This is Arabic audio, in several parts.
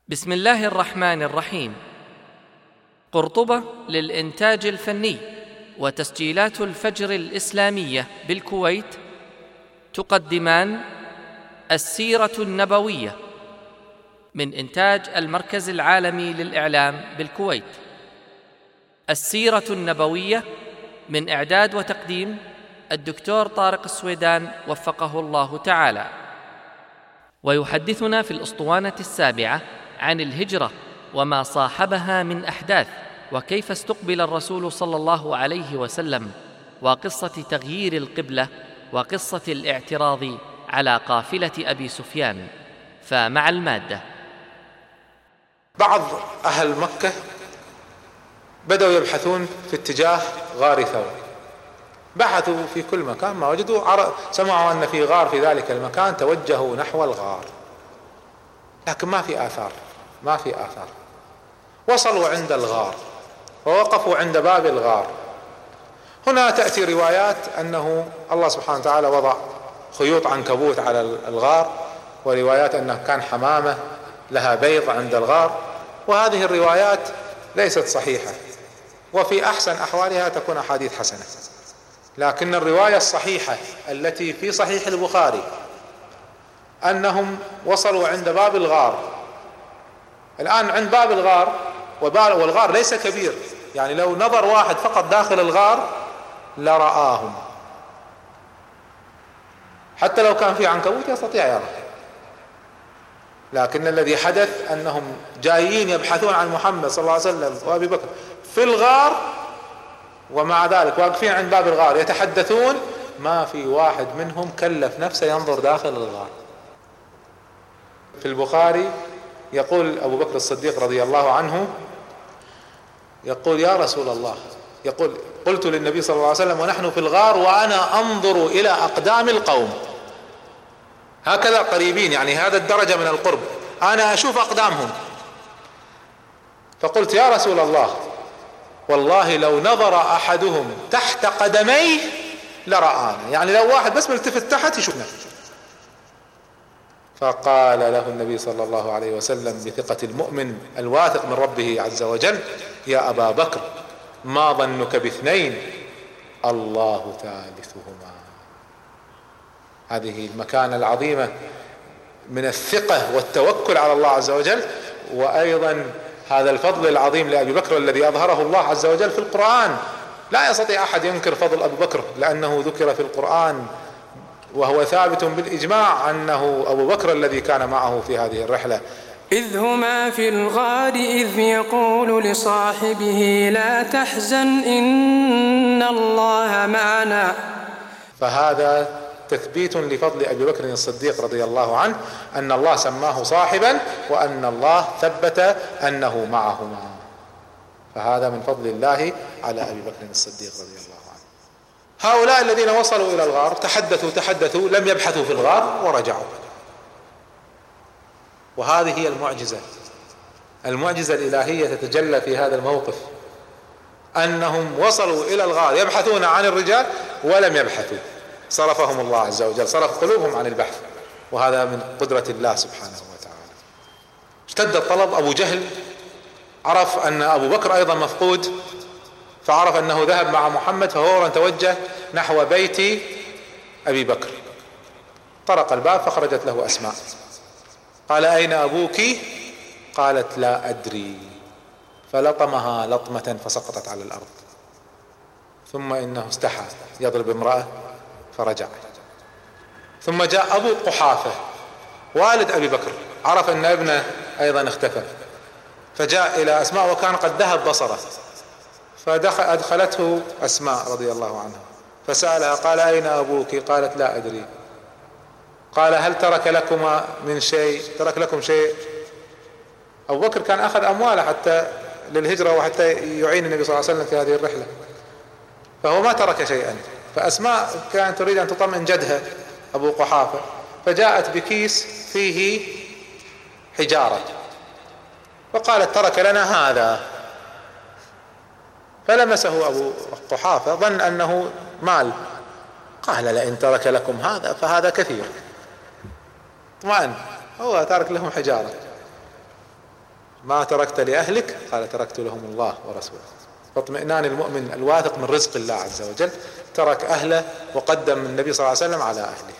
بسم الله الرحمن الرحيم. قرطبة للإنتاج الفني وتسجيلات الفجر الإسلامية بالكويت تقدمان السيرة النبوية من إنتاج المركز العالمي للإعلام بالكويت. السيرة النبوية من إعداد وتقديم الدكتور طارق السويدان وفقه الله تعالى. ويحدثنا في الأسطوانة السابعة عن الهجرة وما صاحبها من أحداث، وكيف استقبل الرسول صلى الله عليه وسلم، وقصة تغيير القبلة، وقصة الاعتراض على قافلة أبي سفيان. فمع المادة. بعض أهل مكة بدأوا يبحثون في اتجاه غار ثور، بحثوا في كل مكان ما وجدوا، سمعوا أن في غار في ذلك المكان، توجهوا نحو الغار، لكن ما في آثار. وصلوا عند الغار ووقفوا عند باب الغار. هنا تأتي روايات أنه الله سبحانه وتعالى وضع خيوط عنكبوت على الغار، وروايات أنه كان حمامة لها بيض عند الغار، وهذه الروايات ليست صحيحة، وفي أحسن أحوالها تكون أحاديث حسنة. لكن الرواية الصحيحة التي في صحيح البخاري أنهم وصلوا عند باب الغار. الآن عند باب الغار، والغار ليس كبير، يعني لو نظر واحد فقط داخل الغار لرآهم، حتى لو كان في عنكبوت يستطيع يرى. لكن الذي حدث أنهم جايين يبحثون عن محمد صلى الله عليه وسلم وأبي بكر في الغار، ومع ذلك واقفين عند باب الغار يتحدثون، ما في واحد منهم كلف نفسه ينظر داخل الغار. في البخاري يقول أبو بكر الصديق رضي الله عنه، يقول: يا رسول الله، يقول: قلت للنبي صلى الله عليه وسلم ونحن في الغار وأنا أنظر إلى أقدام القوم، هكذا قريبين، يعني هذا الدرجة من القرب، أنا أشوف أقدامهم. فقلت: يا رسول الله، والله لو نظر أحدهم تحت قدميه لرآنا، يعني لو واحد بس ملتفت تحت يشوفنا. فقال له النبي صلى الله عليه وسلم بثقة المؤمن الواثق من ربه عز وجل: يا أبا بكر، ما ظنك باثنين، الله ثالثهما. هذه المكانة العظيمة من الثقة والتوكل على الله عز وجل، وأيضا هذا الفضل العظيم لأبي بكر الذي أظهره الله عز وجل في القرآن. لا يستطيع أحد ينكر فضل أبي بكر، لأنه ذكر في القرآن، وهو ثابت بالإجماع أنه أبو بكر الذي كان معه في هذه الرحلة. إذ هما في الغار إذ يقول لصاحبه لا تحزن إن الله معنا. فهذا تثبيت لفضل أبي بكر الصديق رضي الله عنه، أن الله سماه صاحبا، وأن الله ثبت أنه معهما. فهذا من فضل الله على أبي بكر الصديق رضي الله عنه. هؤلاء الذين وصلوا إلى الغار تحدثوا لم يبحثوا في الغار ورجعوا. وهذه هي المعجزة الإلهية تتجلى في هذا الموقف، أنهم وصلوا إلى الغار يبحثون عن الرجال ولم يبحثوا، صرفهم الله عز وجل، صرف قلوبهم عن البحث، وهذا من قدرة الله سبحانه وتعالى. اشتد الطلب. أبو جهل عرف أن أبو بكر أيضا مفقود، فعرف أنه ذهب مع محمد، ففورا توجه نحو بيت أبي بكر. طرق الباب فخرجت له أسماء، قال: أين أبوك؟ قالت: لا أدري. فلطمها لطمة فسقطت على الأرض. ثم إنه استحى يضرب امرأة فرجع. ثم جاء أبو قحافة والد أبي بكر، عرف أن ابنه أيضا اختفى، فجاء إلى أسماء وكان قد ذهب بصره، فأدخلته أسماء رضي الله عنها فسألها، قال: أين أبوك؟ قالت: لا أدري. قال: هل ترك لكما من شيء؟ ترك لكم شيء؟ أبو بكر كان أخذ أمواله حتى للهجرة وحتى يعين النبي صلى الله عليه وسلم في هذه الرحلة، فهو ما ترك شيئا. فأسماء كانت تريد أن تطمئن جدها أبو قحافة، فجاءت بكيس فيه حجارة وقالت: ترك لنا هذا. فلمسه أبو قحافة، ظن أنه مال، قال: لئن ترك لكم هذا فهذا كثير. اطمئن، هو ترك لهم حجارة. ما تركت لأهلك؟ قال تركت لهم الله ورسوله. فاطمئنان المؤمن الواثق من رزق الله عز وجل، ترك أهله وقدم النبي صلى الله عليه وسلم على أهله.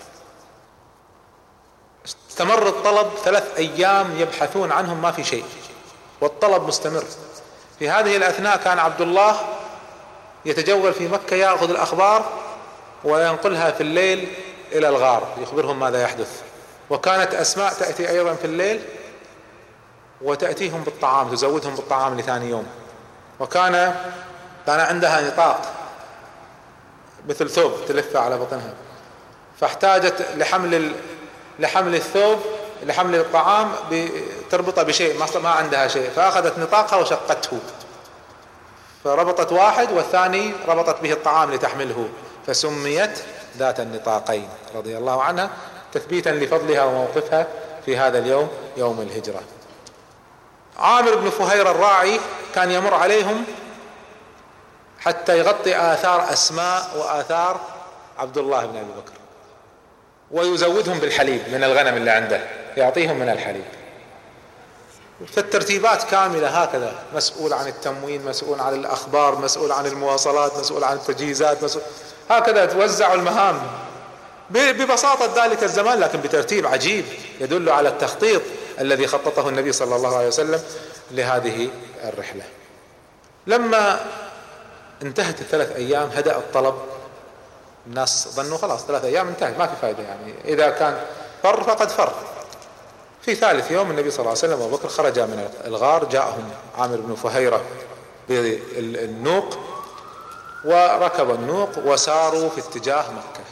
استمر الطلب 3 أيام يبحثون عنهم ما في شيء، والطلب مستمر. في هذه الأثناء كان عبد الله يتجول في مكة يأخذ الأخبار وينقلها في الليل إلى الغار يخبرهم ماذا يحدث. وكانت أسماء تأتي أيضا في الليل وتأتيهم بالطعام، تزودهم بالطعام لثاني يوم. وكان عندها نطاق مثل ثوب تلفه على بطنها، فاحتاجت لحمل الثوب، لحمل الطعام تربطه بشيء، ما عندها شيء، فأخذت نطاقها وشقته، فربطت واحد والثاني ربطت به الطعام لتحمله، فسميت ذات النطاقين رضي الله عنها تثبيتا لفضلها وموقفها في هذا اليوم يوم الهجرة. عامر بن فهير الراعي كان يمر عليهم حتى يغطي آثار أسماء وآثار عبد الله بن أبي بكر، ويزودهم بالحليب من الغنم اللي عنده، يعطيهم من الحليب. فالترتيبات كاملة هكذا، مسؤول عن التموين، مسؤول عن الأخبار، مسؤول عن المواصلات، مسؤول عن التجهيزات، مسؤول هكذا توزعوا المهام ببساطة ذلك الزمان، لكن بترتيب عجيب يدل على التخطيط الذي خططه النبي صلى الله عليه وسلم لهذه الرحلة. لما انتهت ال3 أيام هدأ الطلب، الناس ظنوا خلاص 3 أيام انتهت ما في فائدة، يعني إذا كان فر فقد فر. في ثالث يوم النبي صلى الله عليه وسلم وأبو بكر خرجا من الغار، جاءهم عامر بن فهيرة بالنوق وركب النوق وساروا في اتجاه مكة.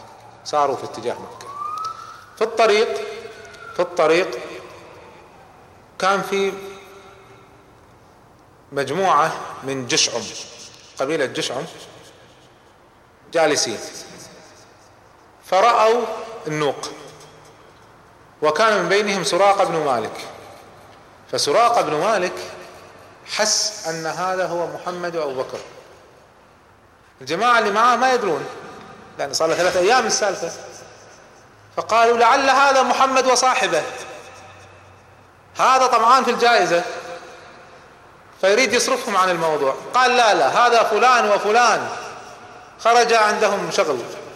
في الطريق كان في مجموعة من جشعم، قبيلة جشعم جالسين، فرأوا النوق، وكان من بينهم سراقة بن مالك. فسراقة بن مالك حس أن هذا هو محمد وأبو بكر. الجماعة اللي معاه ما يدرون، لأن صار له 3 أيام السالفة، فقالوا لعل هذا محمد وصاحبه، هذا طمعان في الجائزة فيريد يصرفهم عن الموضوع. قال لا هذا فلان وفلان خرج عندهم شغل.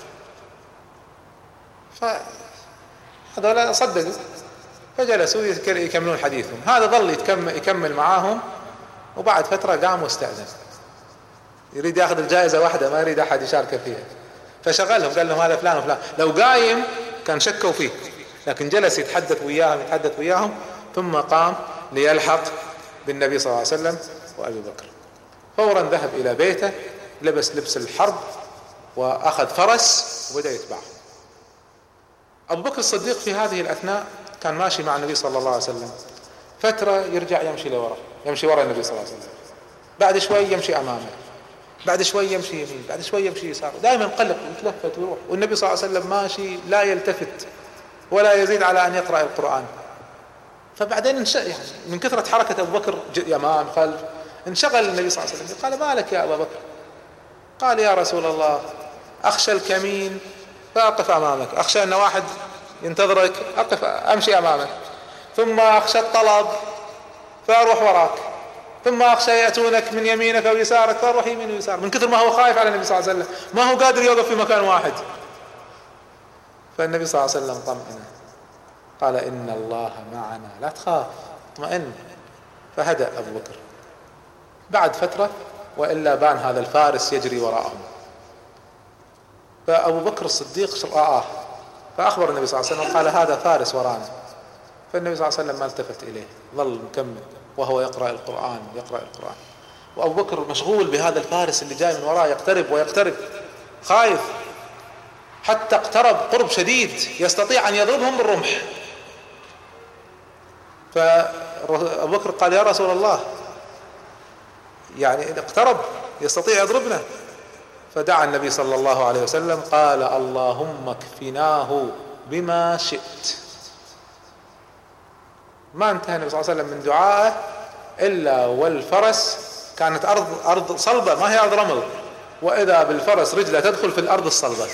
فهذول صدقوا فجلسوا يكملون حديثهم. هذا ظل يكمل معاهم، وبعد فترة قام واستأذن، يريد ياخذ الجائزة واحدة، ما يريد أحد يشارك فيها. فشغلهم قال لهم هذا فلان وفلان. لو قايم كان شكوا فيه، لكن جلس يتحدث وياهم ثم قام ليلحق بالنبي صلى الله عليه وسلم وأبي بكر. فورا ذهب إلى بيته، لبس لبس الحرب وأخذ فرس وبدأ يتبعه. أبو بكر الصديق في هذه الأثناء كان ماشي مع النبي صلى الله عليه وسلم، فترة يرجع يمشي لورا، يمشي ورا النبي صلى الله عليه وسلم، بعد شوي يمشي أمامه، بعد شوي يمشي يمين، بعد شوي يمشي يسار، دائما قلق ويتلفت ويروح، والنبي صلى الله عليه وسلم ماشي لا يلتفت ولا يزيد على أن يقرأ القرآن. فبعدين يعني من كثرة حركة أبو بكر يمام خلف انشغل النبي صلى الله عليه وسلم، قال ما لك يا أبا بكر؟ قال يا رسول الله أخشى الكمين فأقف أمامك، أخشى أن واحد ينتظرك أمشي أمامك، ثم أخشى الطلب فأروح وراك، ثم أخشى يأتونك من يمينك أو يسارك فأروح يمين ويسار. من كثر ما هو خايف على النبي صلى الله عليه وسلم ما هو قادر يوقف في مكان واحد. فالنبي صلى الله عليه وسلم طمئنه، قال إن الله معنا لا تخاف اطمئن. فهدأ أبو بكر. بعد فترة وإلا بان هذا الفارس يجري وراءهم، فأبو بكر الصديق رآه فأخبر النبي صلى الله عليه وسلم، قال هذا فارس ورانا. فالنبي صلى الله عليه وسلم ما التفت إليه، ظل مكمل وهو يقرأ القرآن. وأبو بكر مشغول بهذا الفارس اللي جاي من وراه، يقترب خايف، حتى اقترب قرب شديد يستطيع أن يضربهم بالرمح. فأبو بكر قال يا رسول الله يعني اقترب يستطيع يضربنا. فدعا النبي صلى الله عليه وسلم قال اللهم اكفناه بما شئت. ما انتهى النبي صلى الله عليه وسلم من دعائه إلا والفرس كانت أرض صلبة ما هي أرض رمل، وإذا بالفرس رجله تدخل في الأرض الصلبة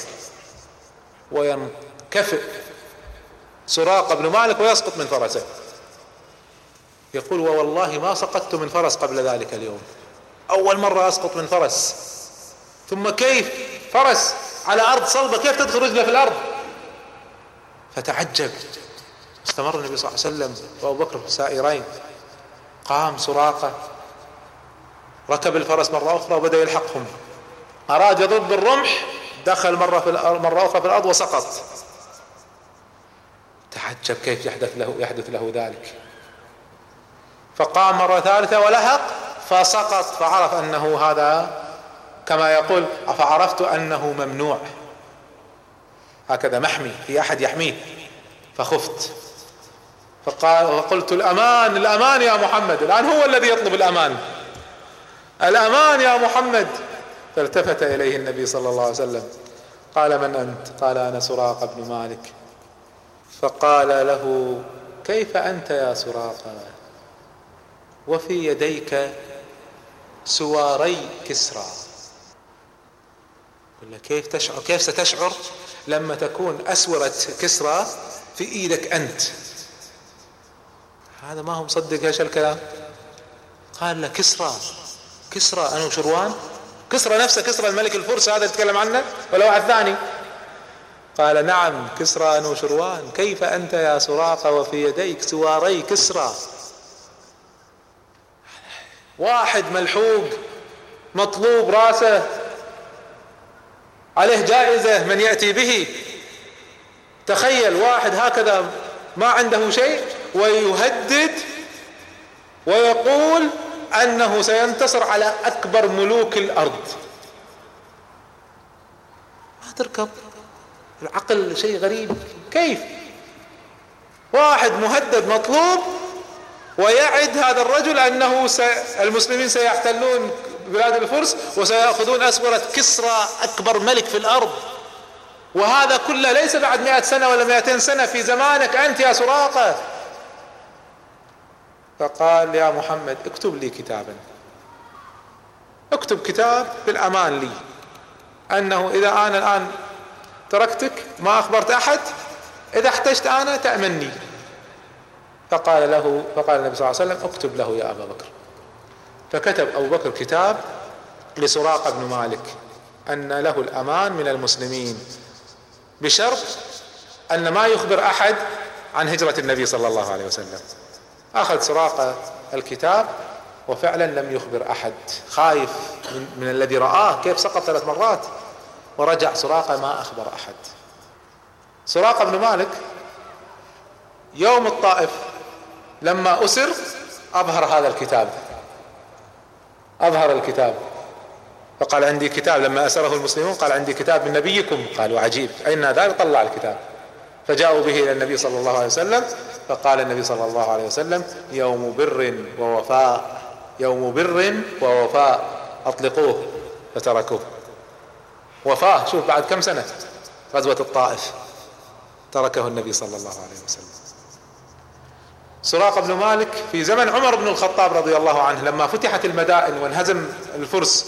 وينكفئ سراقة بن مالك ويسقط من فرسه. يقول ووالله ما سقطت من فرس قبل ذلك اليوم، أول مرة أسقط من فرس. ثم كيف فرس على أرض صلبة كيف تدخل رجله في الأرض؟ فتعجب. استمر النبي صلى الله عليه وسلم وأبو بكر سائرين. قام سراقة ركب الفرس مرة أخرى وبدأ يلحقهم، أراد يضرب بالرمح، دخل مرة أخرى في الأرض وسقط. تعجب كيف يحدث له ذلك. فقام مرة ثالثة ولحق فسقط، فعرف أنه هذا كما يقول فعرفت أنه ممنوع، هكذا محمي في أحد يحميه، فخفت. فقلت الأمان يا محمد، الآن هو الذي يطلب الأمان يا محمد. فالتفت إليه النبي صلى الله عليه وسلم قال من أنت؟ قال أنا سراقة بن مالك. فقال له كيف أنت يا سراقة وفي يديك سواري كسرى؟ كيف ستشعر لما تكون أسورة كسرى في إيدك أنت؟ هذا ما هو مصدق ايش الكلام. قال له كسرى أنوشروان، كسرى نفسه، كسرى الملك الفرس هذا يتكلم عنه ولا واحد ثاني؟ قال نعم كسرى أنوشروان. كيف أنت يا سراقة وفي يديك سواري كسرى؟ واحد ملحوق مطلوب راسه عليه جائزة من يأتي به. تخيل واحد هكذا ما عنده شيء ويهدد ويقول أنه سينتصر على أكبر ملوك الأرض. ما تركب العقل، شيء غريب. كيف واحد مهدد مطلوب ويعد هذا الرجل أنه المسلمين سيحتلون بلاد الفرس وسيأخذون أسورة كسرى أكبر ملك في الأرض، وهذا كله ليس بعد 100 سنة ولا 200 سنة، في زمانك أنت يا سراقة. فقال يا محمد اكتب لي كتابا، اكتب كتاب بالأمان لي أنه إذا أنا الآن تركتك ما أخبرت أحد، إذا احتجت أنا تأمني. فقال النبي صلى الله عليه وسلم اكتب له يا أبا بكر. فكتب أبو بكر كتاب لسراقة بن مالك أن له الأمان من المسلمين بشرط أن ما يخبر أحد عن هجرة النبي صلى الله عليه وسلم. أخذ سراقة الكتاب وفعلا لم يخبر أحد، خايف من الذي رآه كيف سقط 3 مرات، ورجع سراقة ما أخبر أحد. سراقة بن مالك يوم الطائف لما أسر أظهر هذا الكتاب، أظهر الكتاب فقال عندي كتاب. لما أسره المسلمون قال عندي كتاب من نبيكم. قالوا عجيب أين ذلك؟ طلع الكتاب فجاءوا به إلى النبي صلى الله عليه وسلم. فقال النبي صلى الله عليه وسلم يوم بر ووفاء، يوم بر ووفاء، أطلقوه. فتركوه. وفاة، شوف بعد كم سنة غزوة الطائف تركه النبي صلى الله عليه وسلم. سراقة بن مالك في زمن عمر بن الخطاب رضي الله عنه لما فتحت المدائن وانهزم الفرس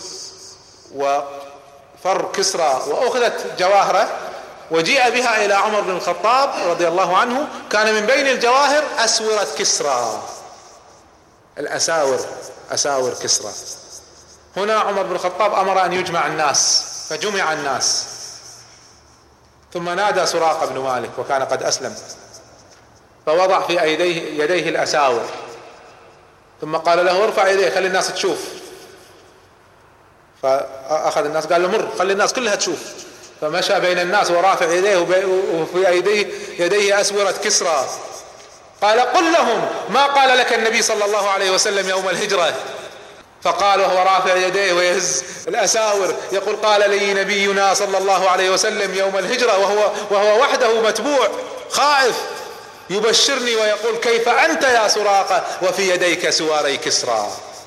وفر كسرى وأخذت جواهره وجيء بها إلى عمر بن الخطاب رضي الله عنه، كان من بين الجواهر أسورة كسرى، الأساور، أساور كسرى. هنا عمر بن الخطاب أمر أن يجمع الناس، فجمع الناس، ثم نادى سراقة بن مالك وكان قد أسلم، فوضع في يديه الأساور، ثم قال له ارفع يديه خلي الناس تشوف. فأخذ الناس قال له مر خلي الناس كلها تشوف، فمشى بين الناس ورافع يديه وفي يديه أسورة كسرى. قال قل لهم ما قال لك النبي صلى الله عليه وسلم يوم الهجرة. فقال وهو رافع يديه ويهز الأساور يقول قال لي نبينا صلى الله عليه وسلم يوم الهجرة وهو وحده متبوع خائف يبشرني ويقول كيف أنت يا سراقة وفي يديك سواري كسرى.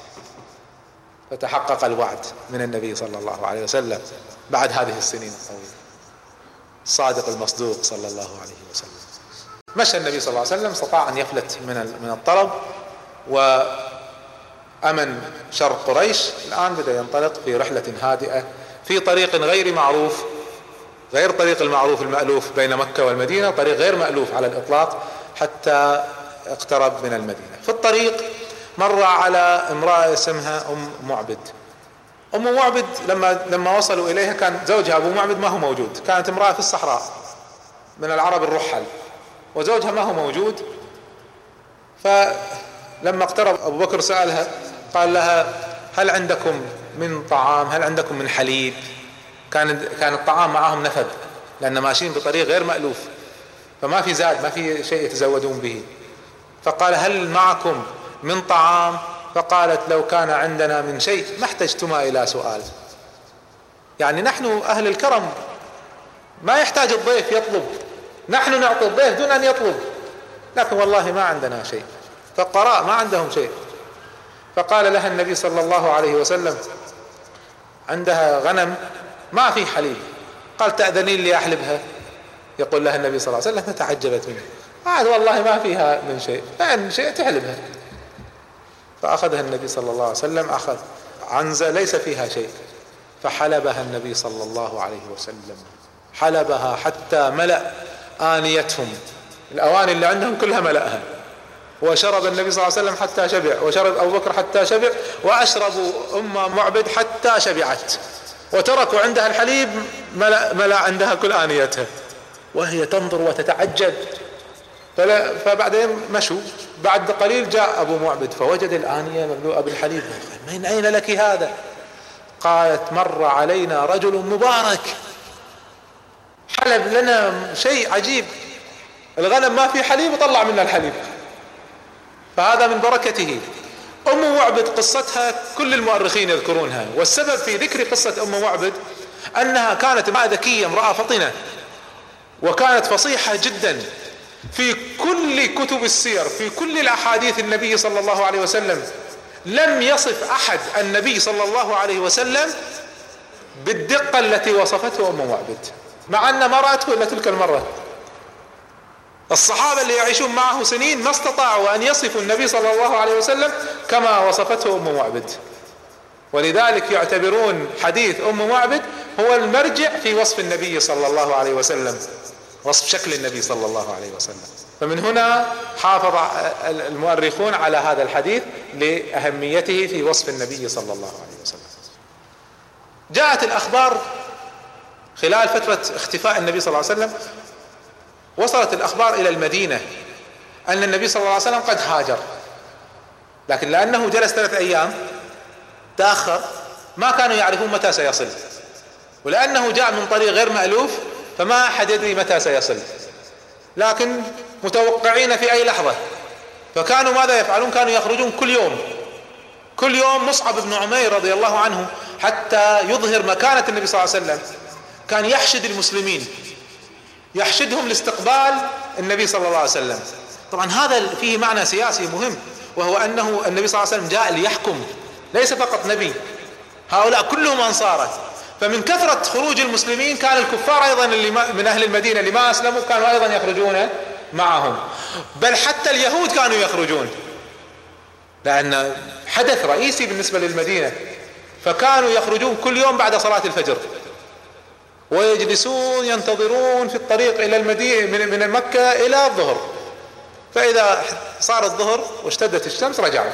فتحقق الوعد من النبي صلى الله عليه وسلم بعد هذه السنين الطويلة. الصادق المصدوق صلى الله عليه وسلم. مشى النبي صلى الله عليه وسلم، استطاع أن يفلت من الطلب وأمن شر قريش. الآن بدأ ينطلق في رحلة هادئة في طريق غير معروف، غير طريق المعروف المألوف بين مكة والمدينة، طريق غير مألوف على الإطلاق، حتى اقترب من المدينة. في الطريق مر على امرأة اسمها أم معبد. أم معبد لما وصلوا إليها كان زوجها أبو معبد ما هو موجود، كانت امرأة في الصحراء من العرب الرحل وزوجها ما هو موجود. فلما اقترب أبو بكر سألها، قال لها: هل عندكم من طعام؟ هل عندكم من حليب؟ كان الطعام معهم نفد، لأن ماشيين بطريق غير مألوف، فما في زاد، ما في شيء يتزودون به. فقال: هل معكم من طعام؟ فقالت: لو كان عندنا من شيء ما احتجتما إلى سؤال. يعني نحن أهل الكرم ما يحتاج الضيف يطلب، نحن نعطي الضيف دون أن يطلب، لكن والله ما عندنا شيء. فالقراء ما عندهم شيء. فقال لها النبي صلى الله عليه وسلم: عندها غنم ما في حليب. قال: تأذنين لي أحلبها؟ يقول لها النبي صلى الله عليه وسلم، فتعجبت منه، قال: والله ما فيها من شيء، فإن شيء تحلبها. فأخذها النبي صلى الله عليه وسلم، أخذ عنزة ليس فيها شيء، فحلبها النبي صلى الله عليه وسلم، حلبها حتى ملأ آنيتهم، الأواني اللي عندهم كلها ملأها. وشرب النبي صلى الله عليه وسلم حتى شبع، وشرب أبو بكر حتى شبع، وأشربوا أم معبد حتى شبعت، وتركوا عندها الحليب ملأ عندها كل آنيتها، وهي تنظر وتتعجب. فبعدين مشوا. بعد قليل جاء أبو معبد فوجد الآنية مملوءة بالحليب. من أين لك هذا؟ قالت: مر علينا رجل مبارك حلب لنا شيء عجيب، الغنم ما في حليب وطلع منا الحليب، فهذا من بركته. أم معبد قصتها كل المؤرخين يذكرونها، والسبب في ذكر قصة أم معبد أنها كانت امرأة ذكية، امرأة فطنة، وكانت فصيحة جدا. في كل كتب السير، في كل الأحاديث النبي صلى الله عليه وسلم لم يصف أحد النبي صلى الله عليه وسلم بالدقة التي وصفته أم معبد، مع أن ما رأته إلا تلك المرة. الصحابة اللي يعيشون معه سنين ما استطاعوا أن يصفوا النبي صلى الله عليه وسلم كما وصفته أم معبد، ولذلك يعتبرون حديث أم معبد هو المرجع في وصف النبي صلى الله عليه وسلم، وصف شكل النبي صلى الله عليه وسلم. فمن هنا حافظ المؤرخون على هذا الحديث لأهميته في وصف النبي صلى الله عليه وسلم. جاءت الأخبار خلال فترة اختفاء النبي صلى الله عليه وسلم، وصلت الأخبار إلى المدينة أن النبي صلى الله عليه وسلم قد هاجر، لكن لأنه جلس 3 أيام تأخر ما كانوا يعرفون متى سيصل، ولأنه جاء من طريق غير مألوف فما أحد يدري متى سيصل، لكن متوقعين في أي لحظة. فكانوا ماذا يفعلون؟ كانوا يخرجون كل يوم مصعب بن عمير رضي الله عنه حتى يظهر مكانة النبي صلى الله عليه وسلم كان يحشد المسلمين، يحشدهم لاستقبال النبي صلى الله عليه وسلم. طبعا هذا فيه معنى سياسي مهم، وهو أنه النبي صلى الله عليه وسلم جاء ليحكم، ليس فقط نبي، هؤلاء كلهم أنصاره. فمن كثرة خروج المسلمين كان الكفار أيضا اللي من أهل المدينة اللي ما أسلموا كانوا أيضا يخرجون معهم، بل حتى اليهود كانوا يخرجون، لأن حدث رئيسي بالنسبة للمدينة. فكانوا يخرجون كل يوم بعد صلاة الفجر ويجلسون ينتظرون في الطريق إلى المدينة من مكة إلى الظهر، فإذا صار الظهر واشتدت الشمس رجعوا.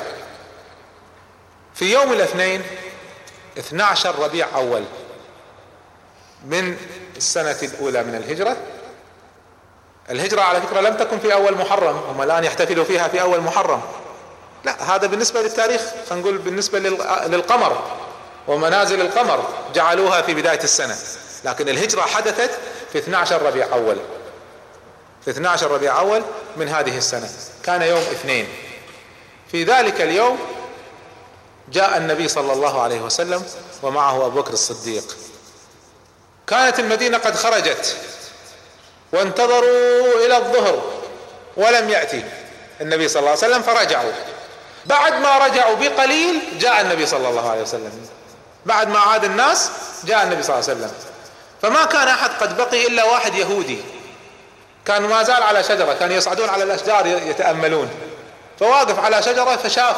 في يوم الاثنين 12 ربيع أول من السنة الأولى من الهجرة على فكرة لم تكن في أول محرم، هم الآن يحتفلوا فيها في أول محرم، لا، هذا بالنسبة للتاريخ، خلينا نقول بالنسبة للقمر ومنازل القمر جعلوها في بداية السنة، لكن الهجرة حدثت في 12 ربيع أول، في 12 ربيع أول من هذه السنة، كان يوم اثنين. في ذلك اليوم جاء النبي صلى الله عليه وسلم ومعه أبو بكر الصديق. كانت المدينة قد خرجت وانتظروا إلى الظهر ولم يأتي النبي صلى الله عليه وسلم، فرجعوا. بعد ما رجعوا بقليل جاء النبي صلى الله عليه وسلم، بعد ما عاد الناس جاء النبي صلى الله عليه وسلم. فما كان أحد قد بقي إلا واحد يهودي كان ما زال على شجرة، كانوا يصعدون على الأشجار يتأملون، فواقف على شجرة فشاف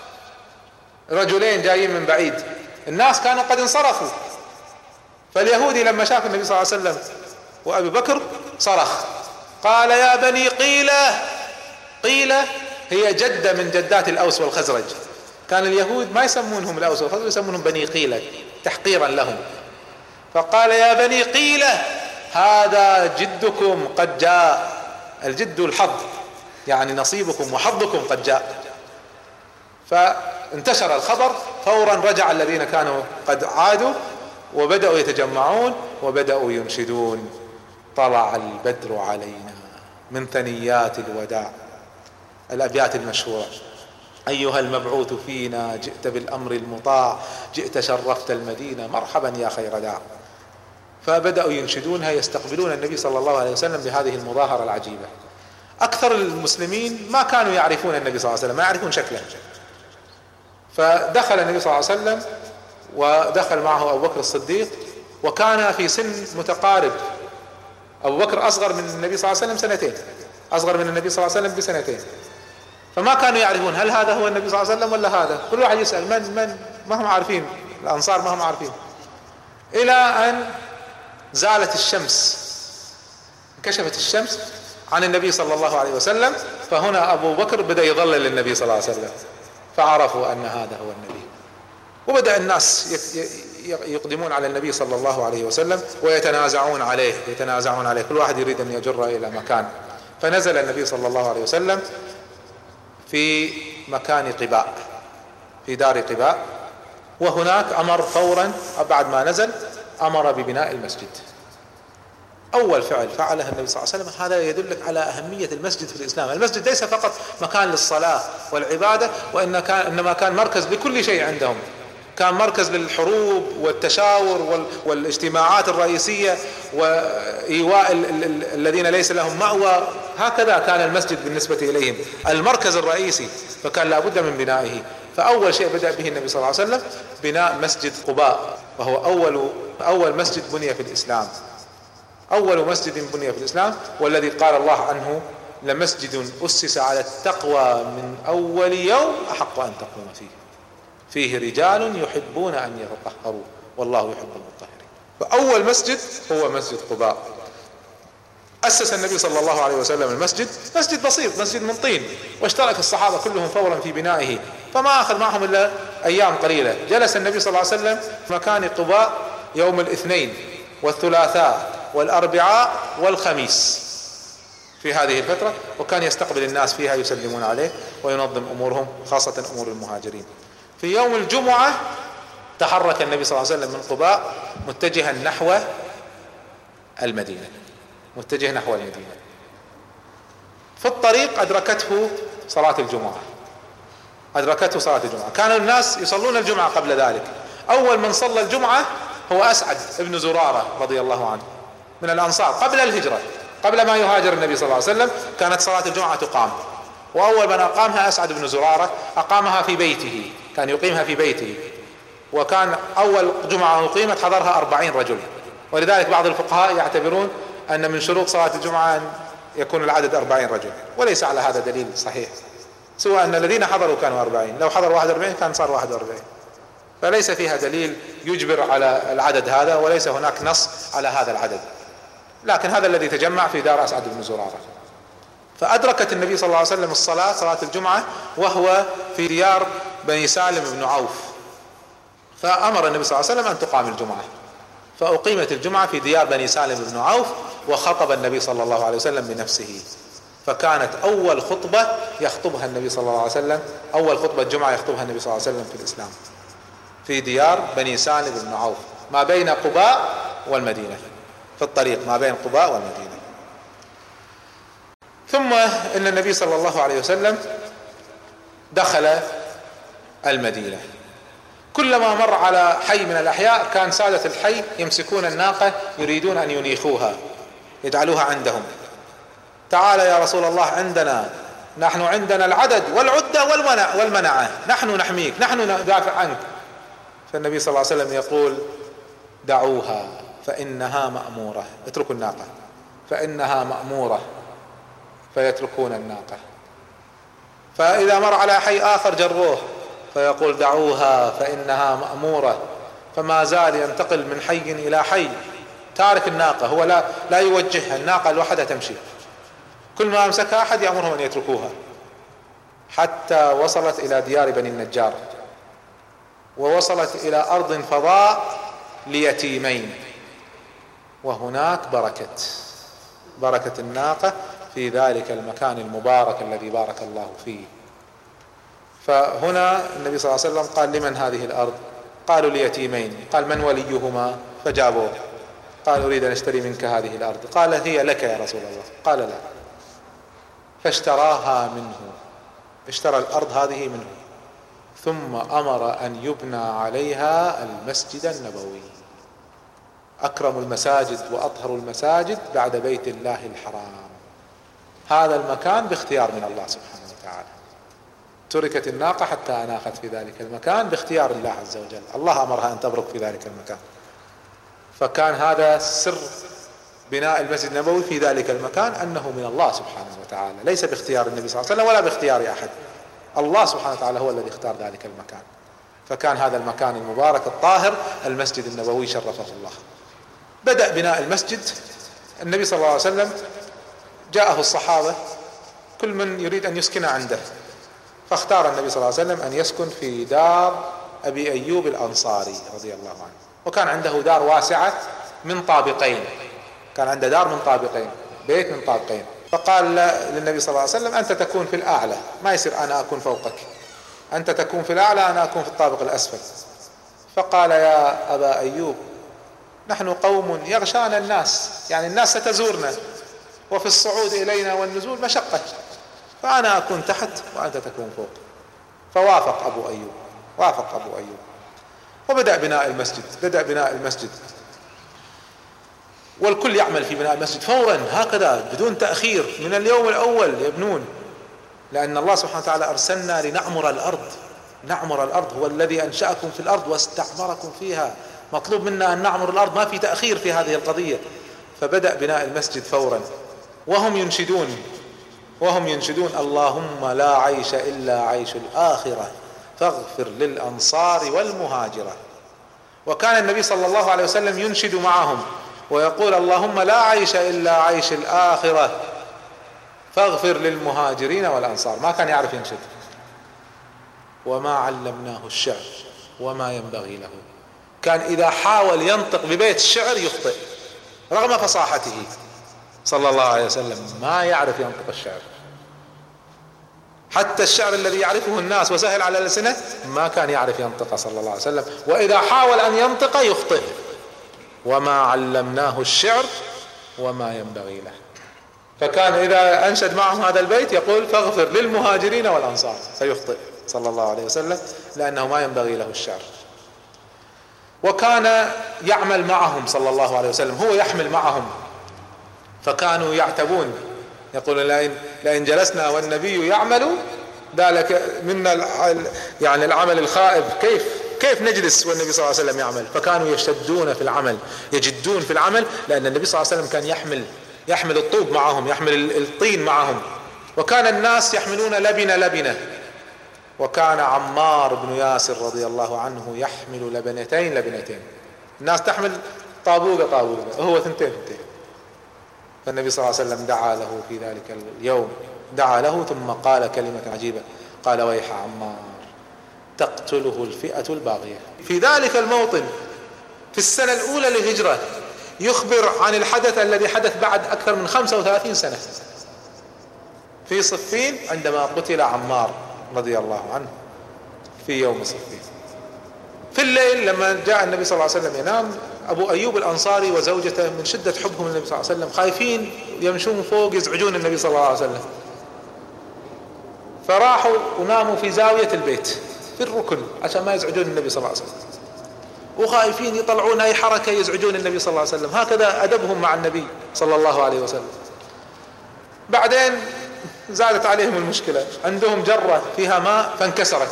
رجلين جايين من بعيد، الناس كانوا قد انصرفوا، فاليهودي لما شاف النبي صلى الله عليه وسلم وأبي بكر صرخ قال: يا بني قيلة قيل هي جدة من جدات الأوس والخزرج. كان اليهود ما يسمونهم الأوس والخزرج، يسمونهم بني قيلة تحقيرا لهم. فقال يا بني قيلة هذا جدكم قد جاء. الجد الحظ، يعني نصيبكم وحظكم قد جاء. فانتشر الخبر، فورا رجع الذين كانوا قد عادوا وبدأوا يتجمعون وبدأوا ينشدون: طلع البدر علينا من ثنيات الوداع. الأبيات المشهورة: أيها المبعوث فينا جئت بالأمر المطاع، جئت شرفت المدينة مرحبا يا خير داع. فبدأوا ينشدونها، يستقبلون النبي صلى الله عليه وسلم بهذه المظاهرة العجيبة. أكثر المسلمين ما كانوا يعرفون النبي صلى الله عليه وسلم، ما يعرفون شكله. فدخل النبي صلى الله عليه وسلم ودخل معه أبو بكر الصديق، وكان في سن متقارب. أبو بكر أصغر من النبي صلى الله عليه وسلم سنتين، أصغر من النبي صلى الله عليه وسلم بسنتين. فما كانوا يعرفون هل هذا هو النبي صلى الله عليه وسلم ولا هذا. كل واحد يسأل من ما هم عارفين. الأنصار ما هم عارفين، إلى أن زالت الشمس، انكشفت الشمس عن النبي صلى الله عليه وسلم. فهنا أبو بكر بدأ يظلل النبي صلى الله عليه وسلم، فعرفوا أن هذا هو النبي. وبدأ الناس يقدمون على النبي صلى الله عليه وسلم ويتنازعون عليه، كل واحد يريد أن يجر إلى مكان. فنزل النبي صلى الله عليه وسلم في مكان قباء، في دار قباء. وهناك أمر فورا بعد ما نزل، أمر ببناء المسجد. أول فعل فعله النبي صلى الله عليه وسلم. هذا يدلك على أهمية المسجد في الإسلام. المسجد ليس فقط مكان للصلاة والعبادة، وإنما كان مركز لكل شيء عندهم. كان مركز للحروب والتشاور والاجتماعات الرئيسية وإيواء الذين ليس لهم مأوى. هكذا كان المسجد بالنسبة إليهم المركز الرئيسي، فكان لا بد من بنائه. فأول شيء بدأ به النبي صلى الله عليه وسلم بناء مسجد قباء، وهو أول مسجد بني في الإسلام، أول مسجد بني في الإسلام، والذي قال الله عنه: لمسجد أسس على التقوى من أول يوم أحق أن تقوم فيه رجال يحبون أن يتطهروا والله يحب المطهرين. فأول مسجد هو مسجد قباء. أسس النبي صلى الله عليه وسلم المسجد، مسجد بسيط، مسجد من طين، واشترك الصحابة كلهم فورا في بنائه. فما أخذ معهم إلا أيام قليلة. جلس النبي صلى الله عليه وسلم في مكان قباء يوم الاثنين والثلاثاء والأربعاء والخميس في هذه الفترة، وكان يستقبل الناس فيها، يسلمون عليه وينظم أمورهم، خاصة أمور المهاجرين. في يوم الجمعة تحرك النبي صلى الله عليه وسلم من قباء متجها نحو المدينة، في الطريق أدركته صلاة الجمعة. كان الناس يصلون الجمعة قبل ذلك. أول من صلى الجمعة هو أسعد بن زرارة رضي الله عنه من الأنصار قبل الهجرة، قبل ما يهاجر النبي صلى الله عليه وسلم كانت صلاة الجمعة تقام، وأول من أقامها أسعد بن زرارة. أقامها في بيته، كان يقيمها في بيته، وكان أول جمعة أقيمت حضرها 40 رجل. ولذلك بعض الفقهاء يعتبرون أن من شروط صلاة الجمعة أن يكون العدد 40 رجل، وليس على هذا دليل صحيح، سوى أن الذين حضروا كانوا 40، لو حضر 41 كان صار 41. فليس فيها دليل يجبر على العدد هذا، وليس هناك نص على هذا العدد، لكن هذا الذي تجمع في دار أسعد بن زرارة. فأدركت النبي صلى الله عليه وسلم صلاة الجمعة وهو في ديار بني سالم بن عوف. فأمر النبي صلى الله عليه وسلم أن تقام الجمعة، فأقيمت الجمعة في ديار بني سالم بن عوف، وخطب النبي صلى الله عليه وسلم بنفسه. فكانت أول خطبة يخطبها النبي صلى الله عليه وسلم، أول خطبة جمعة يخطبها النبي صلى الله عليه وسلم في الإسلام في ديار بني سالم بن عوف، ما بين قباء والمدينة، في الطريق ما بين قباء والمدينة. ثم إن النبي صلى الله عليه وسلم دخل المدينة. كلما مر على حي من الأحياء كان سادة الحي يمسكون الناقة يريدون أن ينيخوها، يجعلوها عندهم. تعال يا رسول الله عندنا، نحن عندنا العدد والعدة والمنعة، نحن نحميك، نحن ندافع عنك. فالنبي صلى الله عليه وسلم يقول: دعوها فإنها مأمورة، اتركوا الناقة فإنها مأمورة، فيتركون الناقة. فإذا مر على حي آخر جروه، فيقول: دعوها فإنها مأمورة. فما زال ينتقل من حي إلى حي تارك الناقة، هو لا يوجهها، الناقة لوحدها تمشي، كل ما أمسكها أحد يأمرهم أن يتركوها. حتى وصلت إلى ديار بني النجار، ووصلت إلى أرض فضاء ليتيمين، وهناك بركة الناقة في ذلك المكان المبارك الذي بارك الله فيه. فهنا النبي صلى الله عليه وسلم قال: لمن هذه الأرض؟ قالوا: ليتيمين. قال: من وليهما؟ فجابوه. قال: أريد أن أشتري منك هذه الأرض. قال: هي لك يا رسول الله. قال: لا. فاشتراها منه، اشترى الأرض هذه منه، ثم أمر أن يبنى عليها المسجد النبوي، أكرم المساجد وأطهر المساجد بعد بيت الله الحرام. هذا المكان باختيار من الله سبحانه وتعالى. تركت الناقة حتى أناخت في ذلك المكان باختيار الله عز وجل، الله أمرها أن تبرك في ذلك المكان. فكان هذا سر بناء المسجد النبوي في ذلك المكان، أنه من الله سبحانه وتعالى، ليس باختيار النبي صلى الله عليه وسلم ولا باختيار أحد. الله سبحانه وتعالى هو الذي اختار ذلك المكان. فكان هذا المكان المبارك الطاهر المسجد النبوي شرفه الله. بدأ بناء المسجد. النبي صلى الله عليه وسلم جاءه الصحابة كل من يريد أن يسكن عنده، فاختار النبي صلى الله عليه وسلم أن يسكن في دار أبي أيوب الأنصاري رضي الله عنه. وكان عنده دار واسعة من طابقين، كان عنده دار من طابقين، بيت من طابقين. فقال للنبي صلى الله عليه وسلم: أنت تكون في الأعلى، ما يصير أنا أكون فوقك، أنت تكون في الأعلى أنا أكون في الطابق الأسفل. فقال: يا أبا أيوب، نحن قوم يغشانا الناس، يعني الناس ستزورنا، وفي الصعود إلينا والنزول مشقة، فأنا أكون تحت وأنت تكون فوق. فوافق أبو أيوب، وبدأ بناء المسجد، والكل يعمل في بناء المسجد فورا هكذا بدون تأخير، من اليوم الأول يبنون، لأن الله سبحانه وتعالى أرسلنا لنعمر الأرض، هو الذي أنشأكم في الأرض واستعمركم فيها، مطلوب منا أن نعمر الأرض، ما في تأخير في هذه القضية. فبدأ بناء المسجد فورا، وهم ينشدون: اللهم لا عيش إلا عيش الآخرة فاغفر للأنصار والمهاجرة. وكان النبي صلى الله عليه وسلم ينشد معهم ويقول: اللهم لا عيش إلا عيش الآخرة فاغفر للمهاجرين والأنصار. ما كان يعرف ينشد، وما علمناه الشعر وما ينبغي له. كان إذا حاول ينطق ببيت الشعر يخطئ، رغم فصاحته صلى الله عليه وسلم، ما يعرف ينطق الشعر. حتى الشعر الذي يعرفه الناس وسهل على الألسنة ما كان يعرف ينطق صلى الله عليه وسلم، وإذا حاول أن ينطق يخطئ. وما علمناه الشعر وما ينبغي له. فكان إذا أنشد معهم هذا البيت يقول: فاغفر للمهاجرين والأنصار، فيخطئ صلى الله عليه وسلم لأنه ما ينبغي له الشعر. وكان يعمل معهم صلى الله عليه وسلم، هو يحمل معهم، فكانوا يعتبون، يقول: لئن جلسنا والنبي يعمل ذلك منا يعني العمل الخائب، كيف نجلس والنبي صلى الله عليه وسلم يعمل؟ فكانوا يجدون في العمل، لأن النبي صلى الله عليه وسلم كان يحمل الطوب معهم، يحمل الطين معهم، وكان الناس يحملون لبنة. وكان عمار بن ياسر رضي الله عنه يحمل لبنتين، الناس تحمل طابوقة، وهو ثنتين. فالنبي صلى الله عليه وسلم دعا له في ذلك اليوم، ثم قال كلمة عجيبة، قال: ويح عمار، تقتله الفئة الباغية. في ذلك الموطن في السنة الأولى للهجرة يخبر عن الحدث الذي حدث بعد أكثر من 35 سنة في صفين، عندما قتل عمار رضي الله عنه في يوم صفين. في الليل لما جاء النبي صلى الله عليه وسلم ينام، أبو أيوب الأنصاري وزوجته من شدة حبهم للنبي صلى الله عليه وسلم خايفين يمشون فوق يزعجون النبي صلى الله عليه وسلم، فراحوا وناموا في زاوية البيت في الركن عشان ما يزعجون النبي صلى الله عليه وسلم، وخايفين يطلعون أي حركة يزعجون النبي صلى الله عليه وسلم. هكذا أدبهم مع النبي صلى الله عليه وسلم. بعدين زادت عليهم المشكلة، عندهم جرة فيها ماء فانكسرت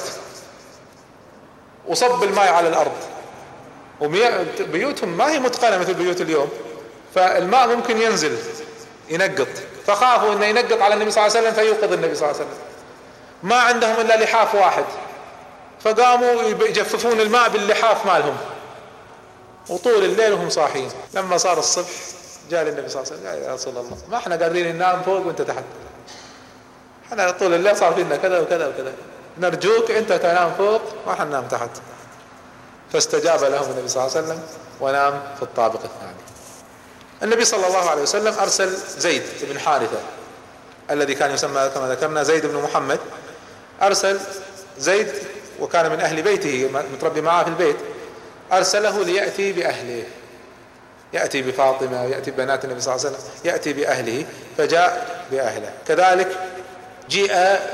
وصب الماء على الأرض، وبيوتهم ما هي متقنة مثل بيوت اليوم، فالماء ممكن ينزل ينقط، فخافوا انه ينقط على النبي صلى الله عليه وسلم فيوقظ النبي صلى الله عليه وسلم. ما عندهم الا لحاف واحد، فقاموا يجففون الماء باللحاف مالهم، وطول الليل وهم صاحيين. لما صار الصبح جاء للنبي صلى الله عليه وسلم: يا رسول الله، ما احنا قادرين ننام فوق وانت تحت، احنا طول الليل صار فينا كذا وكذا وكذا، نرجوك انت تنام فوق واحنا ننام تحت. فاستجاب لهم النبي صلى الله عليه وسلم ونام في الطابق الثاني. النبي صلى الله عليه وسلم ارسل زيد بن حارثة الذي كان يسمى كما ذكرنا زيد بن محمد، ارسل زيد وكان من اهل بيته متربي معه في البيت، ارسله ليأتي باهله، يأتي بفاطمة ويأتي ببنات النبي صلى الله عليه وسلم، يأتي باهله، فجاء باهله. كذلك جيء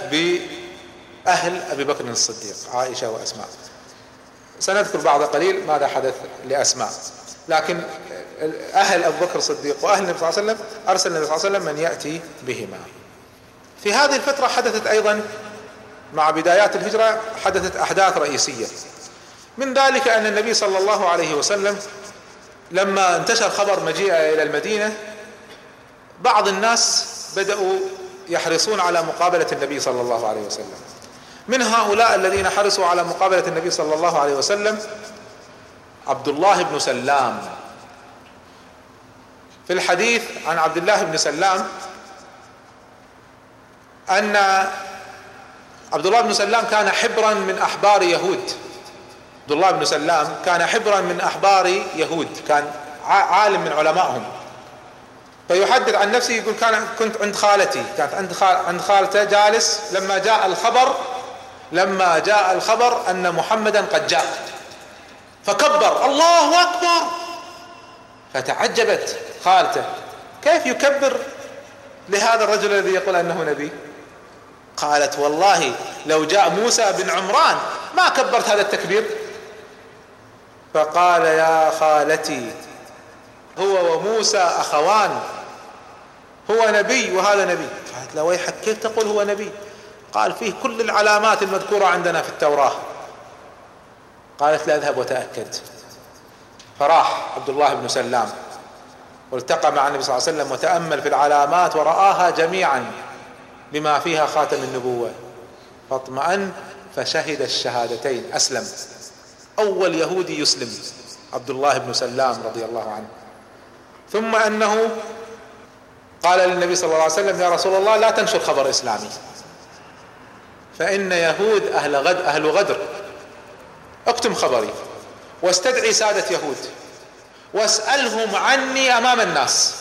بأهل أبي بكر الصديق عائشة وأسماء. سنذكر بعد قليل ماذا حدث لأسماء، لكن أهل أبو بكر الصديق وأهل النبي صلى الله عليه وسلم أرسل النبي صلى الله عليه وسلم من يأتي بهما. في هذه الفترة حدثت أيضا مع بدايات الهجرة حدثت أحداث رئيسية، من ذلك أن النبي صلى الله عليه وسلم لما انتشر خبر مجيئه إلى المدينة بعض الناس بدأوا يحرصون على مقابلة النبي صلى الله عليه وسلم. من هؤلاء الذين حرصوا على مقابلة النبي صلى الله عليه وسلم عبد الله بن سلام. في الحديث عن عبد الله بن سلام أن عبد الله بن سلام كان حبرا من أحبار يهود. عبد الله بن سلام كان حبرا من أحبار يهود، كان عالم من علمائهم. فيحدث عن نفسه يقول كنت عند خالتي، كانت عند خالته جالس لما جاء الخبر أن محمدا قد جاء، فكبر الله أكبر. فتعجبت خالته كيف يكبر لهذا الرجل الذي يقول أنه نبي؟ قالت والله لو جاء موسى بن عمران ما كبرت هذا التكبير. فقال يا خالتي هو وموسى أخوان، هو نبي وهذا نبي. قالت له ويحك كيف تقول هو نبي؟ قال فيه كل العلامات المذكورة عندنا في التوراة. قالت لا اذهب وتأكد. فراح عبد الله بن سلام والتقى مع النبي صلى الله عليه وسلم وتأمل في العلامات ورآها جميعا بما فيها خاتم النبوة، فاطمأن فشهد الشهادتين، أسلم. أول يهودي يسلم عبد الله بن سلام رضي الله عنه. ثم أنه قال للنبي صلى الله عليه وسلم يا رسول الله لا تنشر خبر إسلامي، فإن يهود أهل غدر، اكتم خبري واستدعي سادة يهود واسألهم عني أمام الناس.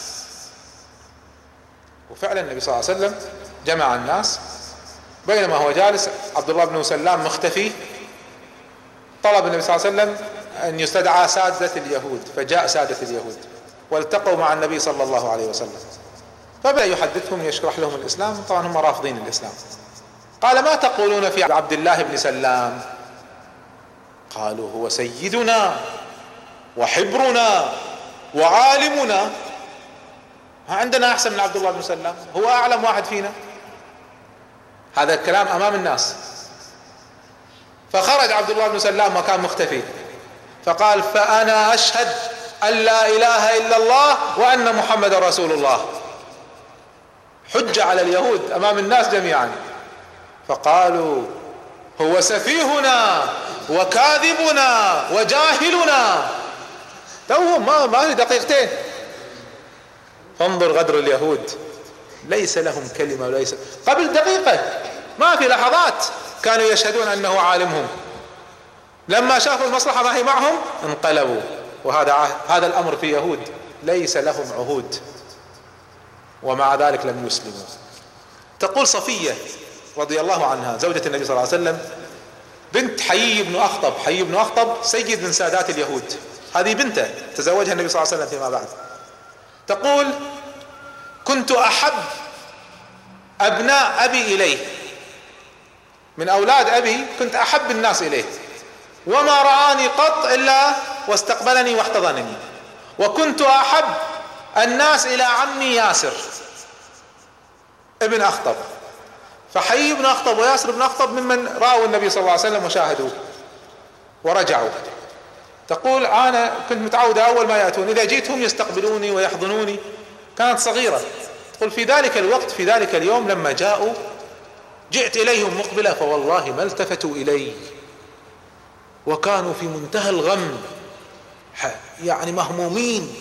وفعلا النبي صلى الله عليه وسلم جمع الناس، بينما هو جالس عبد الله بن سلام مختفي طلب النبي صلى الله عليه وسلم أن يستدعى سادة اليهود، فجاء سادة اليهود والتقوا مع النبي صلى الله عليه وسلم، فبدأ يحدثهم يشرح لهم الإسلام. طبعا هم رافضين الإسلام. قال ما تقولون في عبد الله بن سلام؟ قالوا هو سيدنا وحبرنا وعالمنا، عندنا أحسن من عبد الله بن سلام، هو أعلم واحد فينا. هذا الكلام أمام الناس. فخرج عبد الله بن سلام وكان مختفي فقال فأنا أشهد أن لا إله إلا الله وأن محمد رسول الله. حج على اليهود أمام الناس جميعا. فقالوا هو سفيهنا وكاذبنا وجاهلنا. توهم ما دقيقتين. فانظر غدر اليهود، ليس لهم كلمة وليس قبل دقيقة، ما في لحظات كانوا يشهدون أنه عالمهم، لما شافوا المصلحة ما هي معهم انقلبوا. وهذا الأمر في يهود ليس لهم عهود، ومع ذلك لم يسلموا. تقول صفية رضي الله عنها زوجة النبي صلى الله عليه وسلم بنت حيي بن أخطب. حيي بن أخطب سيد من سادات اليهود، هذه بنته تزوجها النبي صلى الله عليه وسلم فيما بعد. تقول كنت أحب أبناء أبي إليه، من أولاد أبي كنت أحب الناس إليه، وما رآني قط إلا واستقبلني واحتضنني، وكنت أحب الناس إلى عمي ياسر ابن أخطب. فحيي بن أخطب وياسر بن أخطب ممن رأوا النبي صلى الله عليه وسلم وشاهدوه ورجعوا. تقول أنا كنت متعودة أول ما يأتون إذا جيتهم يستقبلوني ويحضنوني، كانت صغيرة. تقول في ذلك الوقت في ذلك اليوم لما جاءوا جئت إليهم مقبلة فوالله ما التفتوا إلي، وكانوا في منتهى الغم يعني مهمومين.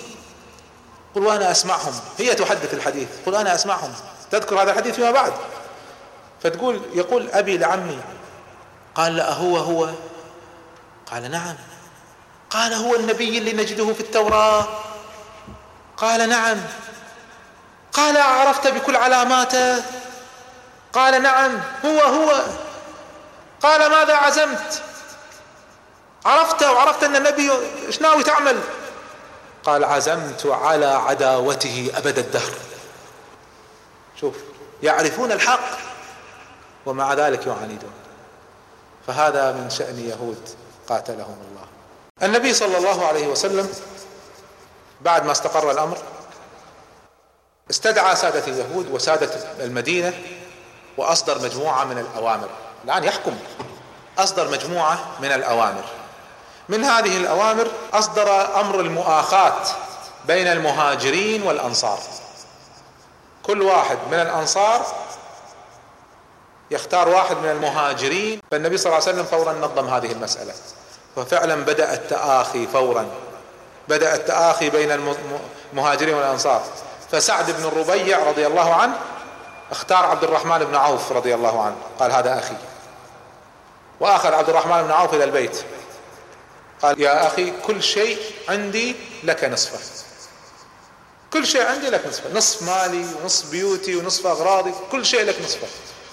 قل وأنا أسمعهم، هي تحدث الحديث، قل أنا أسمعهم، تذكر هذا الحديث فيما بعد. يقول أبي لعمي، قال لا هو؟ قال نعم. قال هو النبي اللي نجده في التوراة؟ قال نعم. قال عرفت بكل علاماته؟ قال نعم هو. قال ماذا عزمت؟ وعرفت أن النبي ايش ناوي تعمل؟ قال عزمت على عداوته أبد الدهر. شوف، يعرفون الحق ومع ذلك يعاندون. فهذا من شأن يهود قاتلهم الله. النبي صلى الله عليه وسلم بعد ما استقر الأمر استدعى سادة اليهود وسادة المدينة وأصدر مجموعة من الأوامر. الآن يحكم، أصدر مجموعة من الأوامر. من هذه الأوامر أصدر أمر المؤاخاة بين المهاجرين والأنصار. كل واحد من الأنصار يختار واحد من المهاجرين. فالنبي صلى الله عليه وسلم فورا نظم هذه المسألة، وفعلا بدأ التآخي فورا، بدأ التآخي بين المهاجرين والأنصار. فسعد بن الربيع رضي الله عنه اختار عبد الرحمن بن عوف رضي الله عنه، قال هذا أخي. وآخر عبد الرحمن بن عوف إلى البيت، قال يا أخي كل شيء عندي لك نصفه، كل شيء عندي لك نصفه، نصف مالي ونصف بيوتي ونصف أغراضي، كل شيء لك نصفه.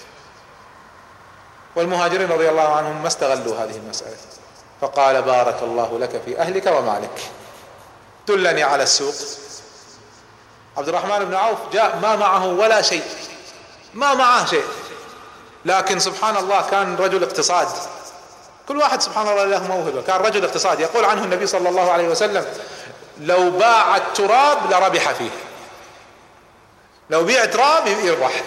والمهاجرين رضي الله عنهم ما استغلوا هذه المسألة، فقال بارك الله لك في أهلك ومالك، دلني على السوق. عبد الرحمن بن عوف جاء ما معه ولا شيء، ما معه شيء، لكن سبحان الله كان رجل اقتصاد. كل واحد سبحان الله له موهبة. كان رجل اقتصاد، يقول عنه النبي صلى الله عليه وسلم لو باع التراب لربح فيه، لو بيع تراب يربح.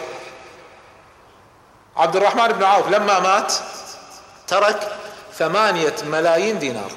عبد الرحمن بن عوف لما مات ترك 8 ملايين دينار،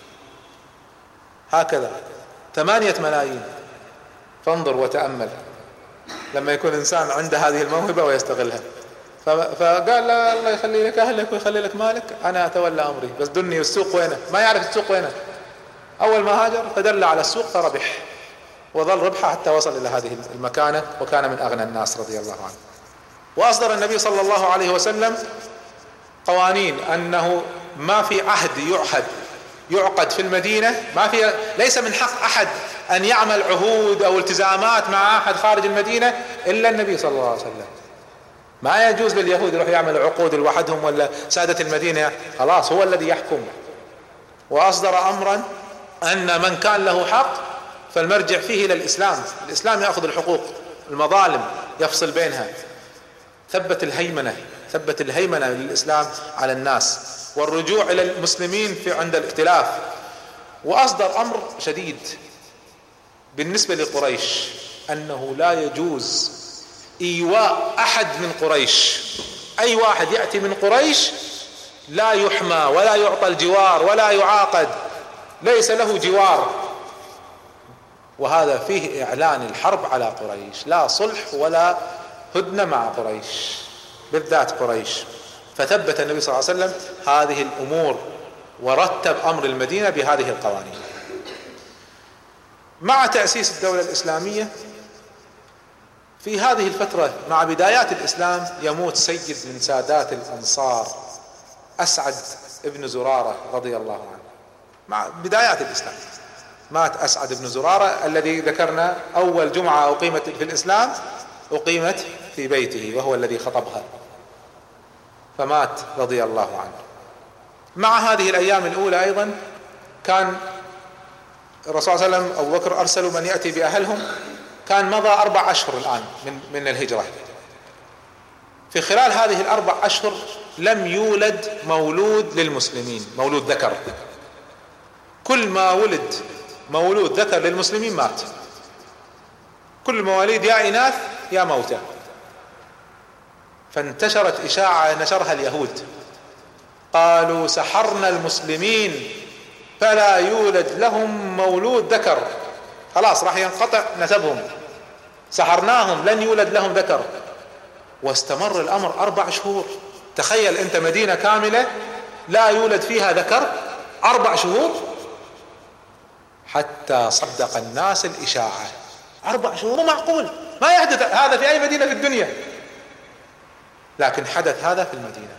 هكذا 8 ملايين. فانظر وتأمل لما يكون إنسان عنده هذه الموهبة ويستغلها. فقال لا الله يخلي لك أهلك ويخلي لك مالك، أنا أتولى أمري، بس دلني السوق وينه، ما يعرف السوق وينه. أول ما هاجر فدل على السوق فربح، وظل ربحه حتى وصل إلى هذه المكانة، وكان من أغنى الناس رضي الله عنه. وأصدر النبي صلى الله عليه وسلم قوانين أنه ما في عهد يعقد في المدينة، ليس من حق أحد أن يعمل عهود أو التزامات مع أحد خارج المدينة إلا النبي صلى الله عليه وسلم. ما يجوز لليهود يروح يعملوا عقود لوحدهم ولا سادة المدينة، خلاص هو الذي يحكم. وأصدر أمرا أن من كان له حق فالمرجع فيه إلى الإسلام، الإسلام يأخذ الحقوق، المظالم يفصل بينها. ثبت الهيمنة للإسلام على الناس، والرجوع إلى المسلمين عند الاختلاف. وأصدر أمر شديد بالنسبة لقريش، أنه لا يجوز إيواء أحد من قريش. أي واحد يأتي من قريش لا يحمى ولا يعطى الجوار ولا يعاقد، ليس له جوار. وهذا فيه إعلان الحرب على قريش، لا صلح ولا هدنة مع قريش، بالذات قريش. فثبت النبي صلى الله عليه وسلم هذه الأمور ورتب أمر المدينة بهذه القوانين. مع تأسيس الدولة الإسلامية في هذه الفترة مع بدايات الإسلام يموت سيد من سادات الأنصار أسعد ابن زرارة رضي الله عنه. مع بدايات الإسلام مات أسعد بن زرارة الذي ذكرنا أول جمعة أقيمت في الإسلام أقيمت في بيته وهو الذي خطبها، فمات رضي الله عنه. مع هذه الأيام الأولى أيضا كان الرسول صلى الله عليه وسلم أبو بكر أرسلوا من يأتي بأهلهم، كان مضى 4 أشهر الآن من الهجرة. في خلال هذه 4 أشهر لم يولد مولود للمسلمين، مولود ذكر. كل ما ولد مولود ذكر للمسلمين مات، كل مواليد يا إناث يا موتى. فانتشرت إشاعة نشرها اليهود، قالوا سحرنا المسلمين فلا يولد لهم مولود ذكر، خلاص راح ينقطع نسبهم، سحرناهم لن يولد لهم ذكر. واستمر الأمر 4 شهور. تخيل أنت مدينة كاملة لا يولد فيها ذكر 4 شهور، حتى صدق الناس الإشاعة. 4 شهور مو معقول، ما يحدث هذا في أي مدينة في الدنيا. لكن حدث هذا في المدينة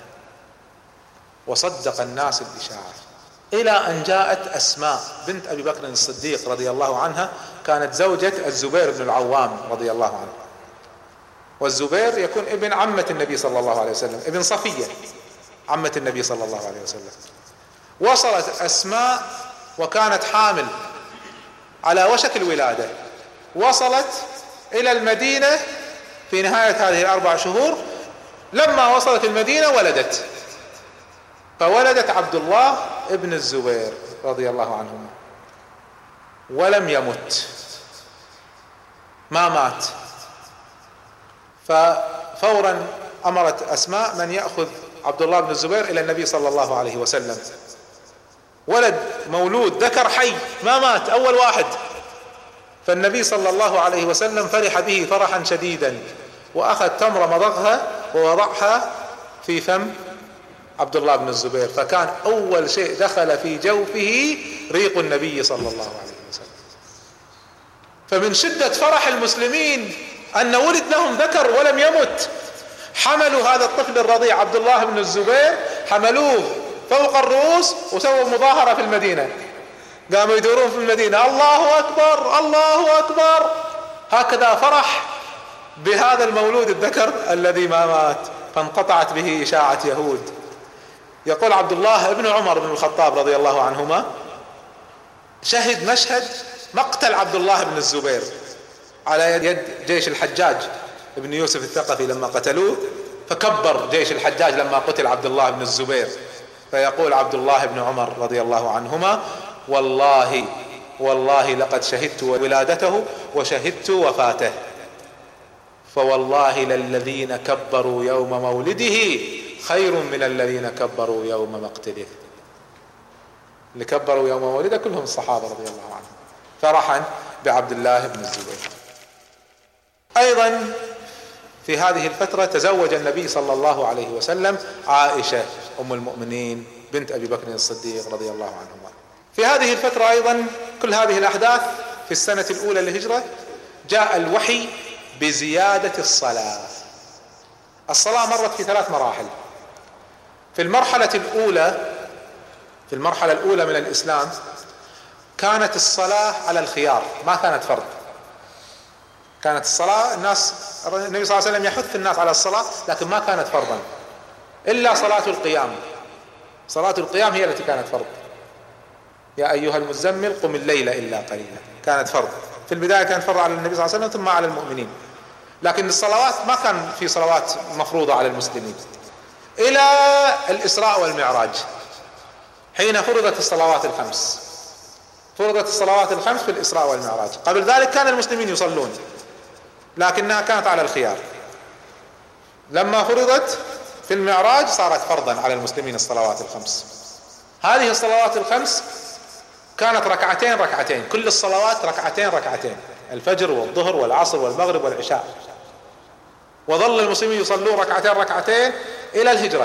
وصدق الناس الإشاعة، إلى أن جاءت أسماء بنت أبي بكر الصديق رضي الله عنها، كانت زوجة الزبير بن العوام رضي الله عنه، والزبير يكون ابن عمة النبي صلى الله عليه وسلم، ابن صفية عمة النبي صلى الله عليه وسلم. وصلت أسماء وكانت حامل على وشك الولادة، وصلت إلى المدينة في نهاية هذه 4 شهور. لما وصلت المدينة ولدت، فولدت عبد الله ابن الزبير رضي الله عنهما، ولم يمت، ما مات. ففورا أمرت أسماء من يأخذ عبد الله بن الزبير إلى النبي صلى الله عليه وسلم. ولد مولود ذكر حي ما مات، أول واحد. فالنبي صلى الله عليه وسلم فرح به فرحا شديدا، وأخذ تمرة مضغها ووضعها في فم عبد الله بن الزبير، فكان أول شيء دخل في جوفه ريق النبي صلى الله عليه وسلم. فمن شدة فرح المسلمين أن ولد لهم ذكر ولم يمت، حملوا هذا الطفل الرضيع عبد الله بن الزبير، حملوه فوق الرؤوس وسووا مظاهرة في المدينة، قاموا يدورون في المدينة الله أكبر الله أكبر. هكذا فرح بهذا المولود الذكر الذي ما مات، فانقطعت به إشاعة يهود. يقول عبد الله ابن عمر بن الخطاب رضي الله عنهما شهد مشهد مقتل عبد الله بن الزبير على يد جيش الحجاج ابن يوسف الثقفي لما قتلوه، فكبر جيش الحجاج لما قتل عبد الله بن الزبير. فيقول عبد الله بن عمر رضي الله عنهما والله لقد شهدت ولادته وشهدت وفاته، فوالله للذين كبروا يوم مولده خير من الذين كبروا يوم مقتله. اللي كبروا يوم مولده كلهم الصحابة رضي الله عنهم فرحا بعبد الله بن الزبير. أيضا في هذه الفترة تزوج النبي صلى الله عليه وسلم عائشة أم المؤمنين بنت أبي بكر الصديق رضي الله عنهما. في هذه الفترة أيضا كل هذه الأحداث في السنة الأولى للهجرة جاء الوحي بزيادة الصلاة. الصلاة مرت في 3 مراحل. في المرحلة الأولى من الإسلام كانت الصلاة على الخيار، ما كانت فرض. كانت الصلاة النبي صلى الله عليه وسلم يحث الناس على الصلاة، لكن ما كانت فرضا إلا صلاة القيام. صلاة القيام هي التي كانت فرض. يا أيها المزمل قم الليل إلا قليلا، كانت فرض. في البداية كانت فرض على النبي صلى الله عليه وسلم ثم على المؤمنين، لكن الصلوات ما كان في صلوات مفروضة على المسلمين إلى الإسراء والمعراج، حين فرضت الصلوات الخمس. فرضت الصلوات الخمس في الإسراء والمعراج. قبل ذلك كان المسلمين يصلون لكنها كانت على الخيار. لما فرضت في المعراج صارت فرضا على المسلمين الصلوات الخمس. هذه الصلوات الخمس كانت ركعتين، كل الصلوات ركعتين، الفجر والظهر والعصر والمغرب والعشاء. وظل المسلمين يصلون ركعتين إلى الهجرة.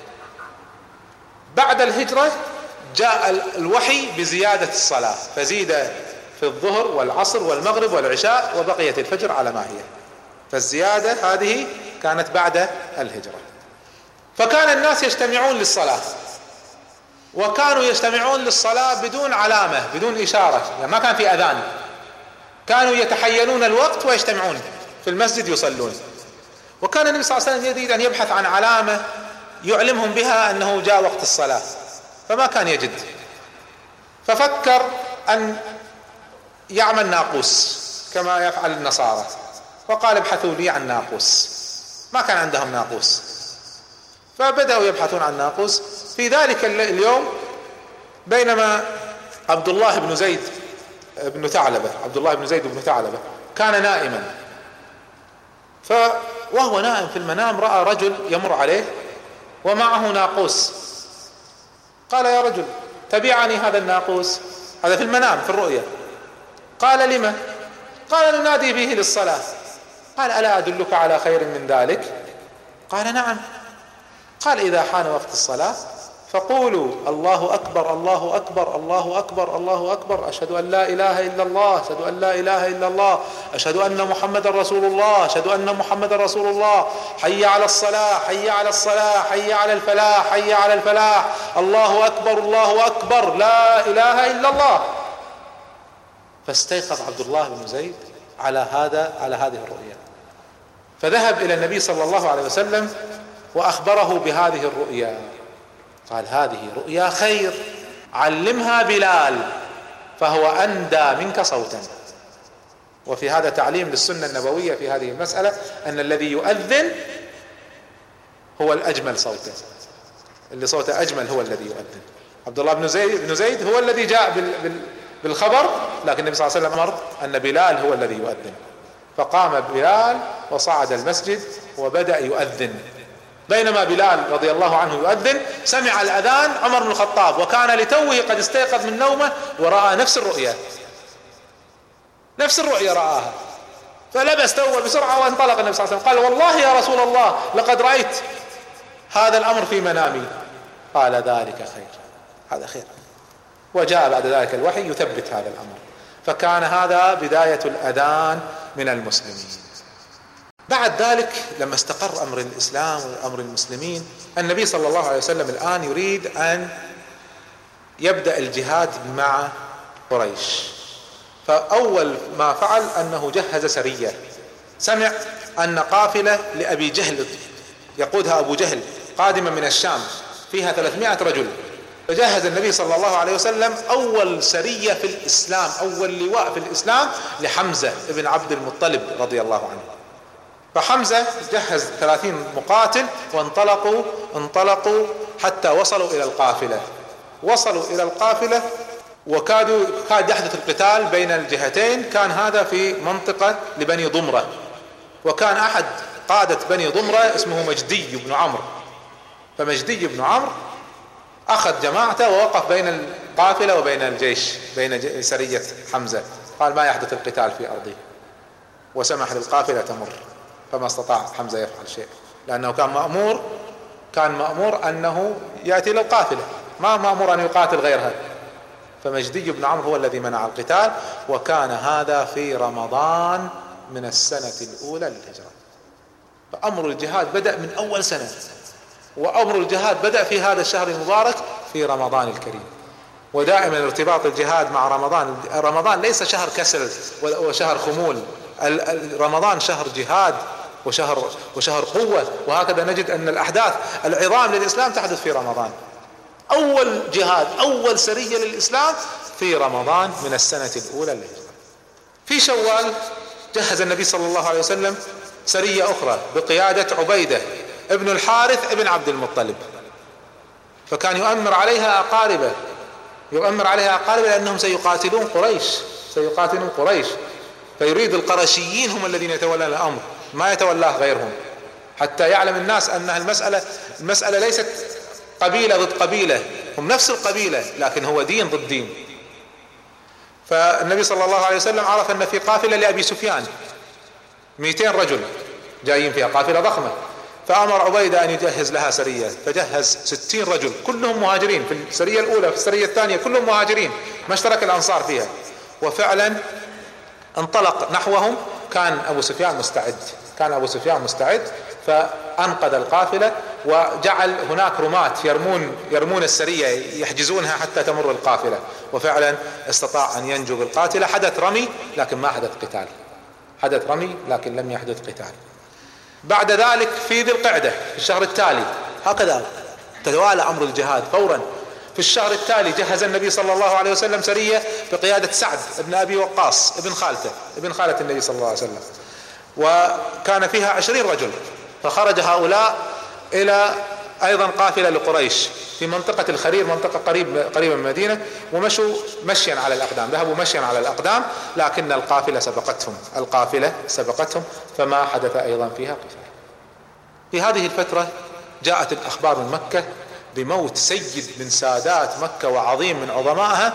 بعد الهجرة جاء الوحي بزيادة الصلاة، فزيد في الظهر والعصر والمغرب والعشاء، وبقيت الفجر على ما هي. فالزيادة هذه كانت بعد الهجرة. فكان الناس يجتمعون للصلاة، وكانوا يجتمعون للصلاة بدون علامة بدون إشارة، يعني ما كان في أذان. كانوا يتحينون الوقت ويجتمعون في المسجد يصلون. وكان النبي صلى الله عليه وسلم يريد أن يبحث عن علامة يعلمهم بها أنه جاء وقت الصلاة، فما كان يجد. ففكر أن يعمل ناقوس كما يفعل النصارى، فقال ابحثوا لي عن ناقوس. ما كان عندهم ناقوس، فبدأوا يبحثون عن ناقوس. في ذلك اليوم بينما عبد الله بن زيد بن ثعلبة كان نائما، وهو نائم في المنام رأى رجل يمر عليه ومعه ناقوس. قال يا رجل تبعني هذا الناقوس، هذا في المنام في الرؤيا. قال لما؟ قال ننادي به للصلاة. قال ألا أدلك على خير من ذلك؟ قال نعم. قال إذا حان وقت الصلاة فقولوا الله أكبر الله أكبر الله أكبر الله أكبر، أشهد أن لا إله إلا الله، أشهد أن لا إله إلا الله، أشهد أن محمد رسول الله، أشهد أن محمد رسول الله، حي على الصلاة حي على الصلاة حي على الفلاح حي على الفلاح، الله أكبر الله أكبر، لا إله إلا الله. فاستيقظ عبد الله بن زيد على هذه الرؤيا، فذهب إلى النبي صلى الله عليه وسلم وأخبره بهذه الرؤيا، قال هذه رؤيا خير، علمها بلال فهو أندى منك صوتا. وفي هذا تعليم للسنة النبوية في هذه المسألة، أن الذي يؤذن هو الأجمل صوتا، اللي صوته أجمل هو الذي يؤذن. عبد الله بن زيد هو الذي جاء بالخبر، لكن النبي صلى الله عليه وسلم أمر أن بلال هو الذي يؤذن، فقام بلال وصعد المسجد وبدأ يؤذن. بينما بلال رضي الله عنه يؤذن سمع الأذان عمر بن الخطاب، وكان لتوه قد استيقظ من نومه ورأى نفس الرؤيا رآها، فلبس توه بسرعة وانطلق النبي صلى الله عليه وسلم، قال والله يا رسول الله لقد رأيت هذا الأمر في منامي. قال ذلك خير، هذا خير. وجاء بعد ذلك الوحي يثبت هذا الأمر، فكان هذا بداية الأذان من المسلمين. بعد ذلك لما استقر أمر الإسلام وأمر المسلمين، النبي صلى الله عليه وسلم الآن يريد أن يبدأ الجهاد مع قريش. فأول ما فعل أنه جهز سرية، سمع أن قافلة لأبي جهل يقودها أبو جهل قادمة من الشام فيها 300 رجل، فجهز النبي صلى الله عليه وسلم أول سرية في الإسلام، أول لواء في الإسلام لحمزة ابن عبد المطلب رضي الله عنه. فحمزة جهز 30 مقاتل وانطلقوا حتى وصلوا إلى القافلة، وكاد يحدث القتال بين الجهتين. كان هذا في منطقة لبني ضمرة، وكان أحد قادة بني ضمرة اسمه مجدي بن عمرو، فمجدي بن عمرو أخذ جماعته ووقف بين القافلة وبين الجيش، بين سرية حمزة، قال ما يحدث القتال في أرضي، وسمح للقافلة تمر، فما استطاع حمزة يفعل شيء، لأنه كان مأمور أنه يأتي للقافلة، ما مأمور أن يقاتل غيرها. فمجدي بن عمرو هو الذي منع القتال، وكان هذا في رمضان من السنة الأولى للهجرة. فأمر الجهاد بدأ من أول سنة، وأمر الجهاد بدأ في هذا الشهر المبارك في رمضان الكريم. ودائما ارتباط الجهاد مع رمضان ليس شهر كسل وشهر خمول، رمضان شهر جهاد وشهر قوة. وهكذا نجد أن الأحداث العظام للإسلام تحدث في رمضان. أول جهاد، أول سرية للإسلام في رمضان من السنة الأولى للهجرة. في شوال جهز النبي صلى الله عليه وسلم سرية أخرى بقيادة عبيدة ابن الحارث ابن عبد المطلب، فكان يؤمر عليها أقاربه لأنهم سيقاتلون قريش، فيريد القرشيين هم الذين يتولون الأمر، ما يتولاه غيرهم، حتى يعلم الناس أن المسألة ليست قبيلة ضد قبيلة، هم نفس القبيلة لكن هو دين ضد دين. فالنبي صلى الله عليه وسلم عرف أن في قافلة لأبي سفيان 200 رجل جايين فيها، قافلة ضخمة، فأمر عبيدة أن يجهز لها سرية، فجهز 60 رجل كلهم مهاجرين، في السرية الأولى في السرية الثانية كلهم مهاجرين، ما اشترك الأنصار فيها. وفعلا انطلق نحوهم، كان أبو سفيان مستعد، فأنقذ القافلة وجعل هناك رماة يرمون السرية يحجزونها حتى تمر القافلة، وفعلا استطاع أن ينجو بالقاتلة. حدث رمي لكن ما حدث قتال، حدث رمي لكن لم يحدث قتال. بعد ذلك في ذي القعدة في الشهر التالي هكذا تتوالى أمر الجهاد فورا. في الشهر التالي جهز النبي صلى الله عليه وسلم سرية بقيادة سعد ابن أبي وقاص ابن خالة النبي صلى الله عليه وسلم، وكان فيها 20 رجل. فخرج هؤلاء إلى أيضا قافلة لقريش في منطقة الخرير، منطقة قريبة من المدينة، ومشوا مشيا على الأقدام، ذهبوا مشيا على الأقدام، لكن القافلة سبقتهم فما حدث أيضا فيها قتال. في هذه الفترة جاءت الأخبار من مكة بموت سيد من سادات مكة وعظيم من عظمائها،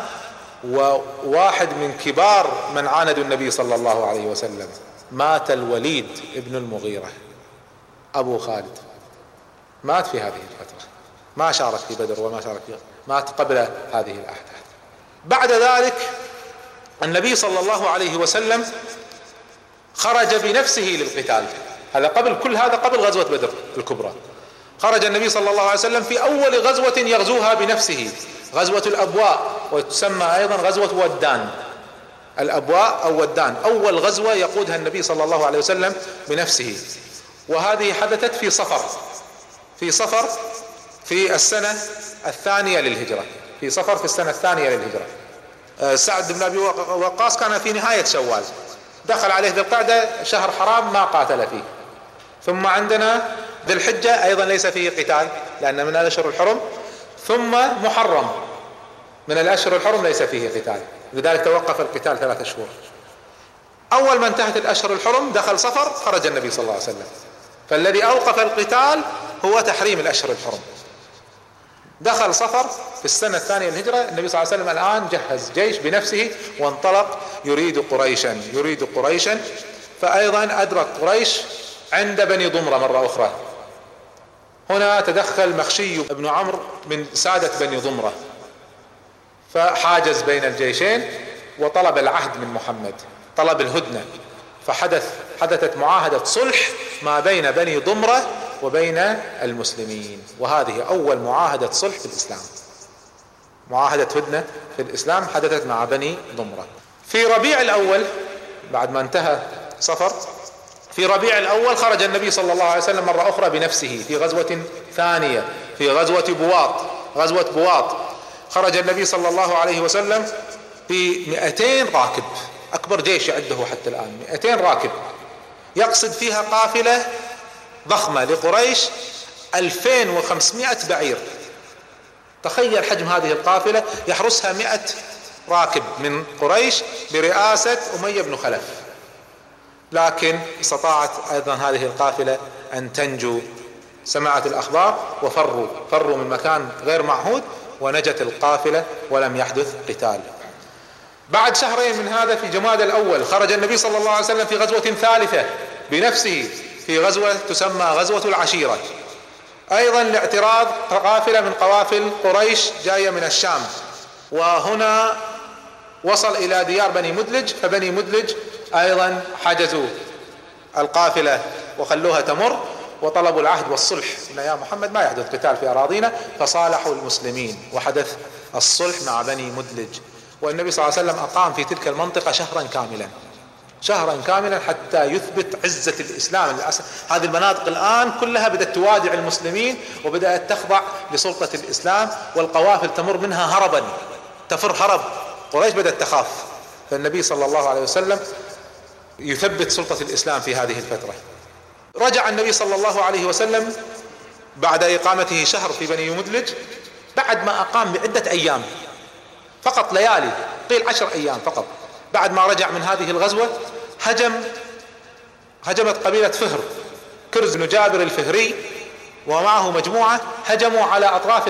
وواحد من كبار من عاندوا النبي صلى الله عليه وسلم. مات الوليد ابن المغيرة أبو خالد، مات في هذه الفترة، ما شارك في بدر وما شارك في مات قبل هذه الأحداث. بعد ذلك النبي صلى الله عليه وسلم خرج بنفسه للقتال. هذا قبل كل هذا، قبل غزوة بدر الكبرى. خرج النبي صلى الله عليه وسلم في أول غزوة يغزوها بنفسه، غزوة الأبواء، وتسمى أيضا غزوة ودان. الأبواء أو ودان أول غزوة يقودها النبي صلى الله عليه وسلم بنفسه، وهذه حدثت في صفر في السنة الثانية للهجرة. في صفر في السنة الثانية للهجرة. سعد بن أبي وقاص كان في نهاية شوال، دخل عليه ذي القعدة، شهر حرام ما قاتل فيه. ثم عندنا ذي الحجة أيضا ليس فيه قتال لأن من الأشهر الحرم، ثم محرم من الأشهر الحرم ليس فيه قتال، لذلك توقف القتال 3 شهور. أول ما انتهت الأشهر الحرم دخل صفر، خرج النبي صلى الله عليه وسلم. فالذي أوقف القتال هو تحريم الأشهر الحرم. دخل صفر في السنة الثانية للهجرة. النبي صلى الله عليه وسلم الآن جهز جيش بنفسه وانطلق يريد قريشا. فأيضا أدرك قريش عند بني ضمرة مرة أخرى. هنا تدخل مخشي بن عمرو من سادة بني ضمرة، فحاجز بين الجيشين وطلب العهد من محمد، طلب الهدنة. فحدثت معاهدة صلح ما بين بني ضمرة وبين المسلمين، وهذه أول معاهدة صلح في الإسلام. معاهدة هدنة في الإسلام حدثت مع بني ضمرة في ربيع الأول بعد ما انتهى صفر. في ربيع الأول خرج النبي صلى الله عليه وسلم مرة أخرى بنفسه في غزوة ثانية، في غزوة بواط. خرج النبي صلى الله عليه وسلم ب200 راكب، أكبر جيش يعده حتى الآن 200 راكب، يقصد فيها قافلة ضخمة لقريش 2500 بعير. تخيل حجم هذه القافلة، يحرسها 100 راكب من قريش برئاسة أمية بن خلف. لكن استطاعت أيضا هذه القافلة أن تنجو، سمعت الأخبار وفروا من مكان غير معهود، ونجت القافلة ولم يحدث قتال. بعد شهرين من هذا في جماد الأول خرج النبي صلى الله عليه وسلم في غزوة ثالثة بنفسه، في غزوة تسمى غزوة العشيرة، أيضا لاعتراض قافلة من قوافل قريش جاية من الشام. وهنا وصل إلى ديار بني مدلج، فبني مدلج أيضا حجزوا القافلة وخلوها تمر، وطلبوا العهد والصلح إن يا محمد ما يحدث قتال في أراضينا، فصالحوا المسلمين وحدث الصلح مع بني مدلج. والنبي صلى الله عليه وسلم أقام في تلك المنطقة شهرا كاملا حتى يثبت عزة الإسلام. هذه المناطق الآن كلها بدأت توادع المسلمين وبدأت تخضع لسلطة الإسلام، والقوافل تمر منها هربا، هرب قريش بدأت تخاف. فالنبي صلى الله عليه وسلم يثبت سلطة الإسلام في هذه الفترة. رجع النبي صلى الله عليه وسلم بعد إقامته شهر في بني مدلج، بعد ما أقام بعدة أيام فقط، ليالي قيل 10 أيام فقط. بعد ما رجع من هذه الغزوة هجمت قبيلة فهر، كرز بن جابر الفهري ومعه مجموعة، هجموا على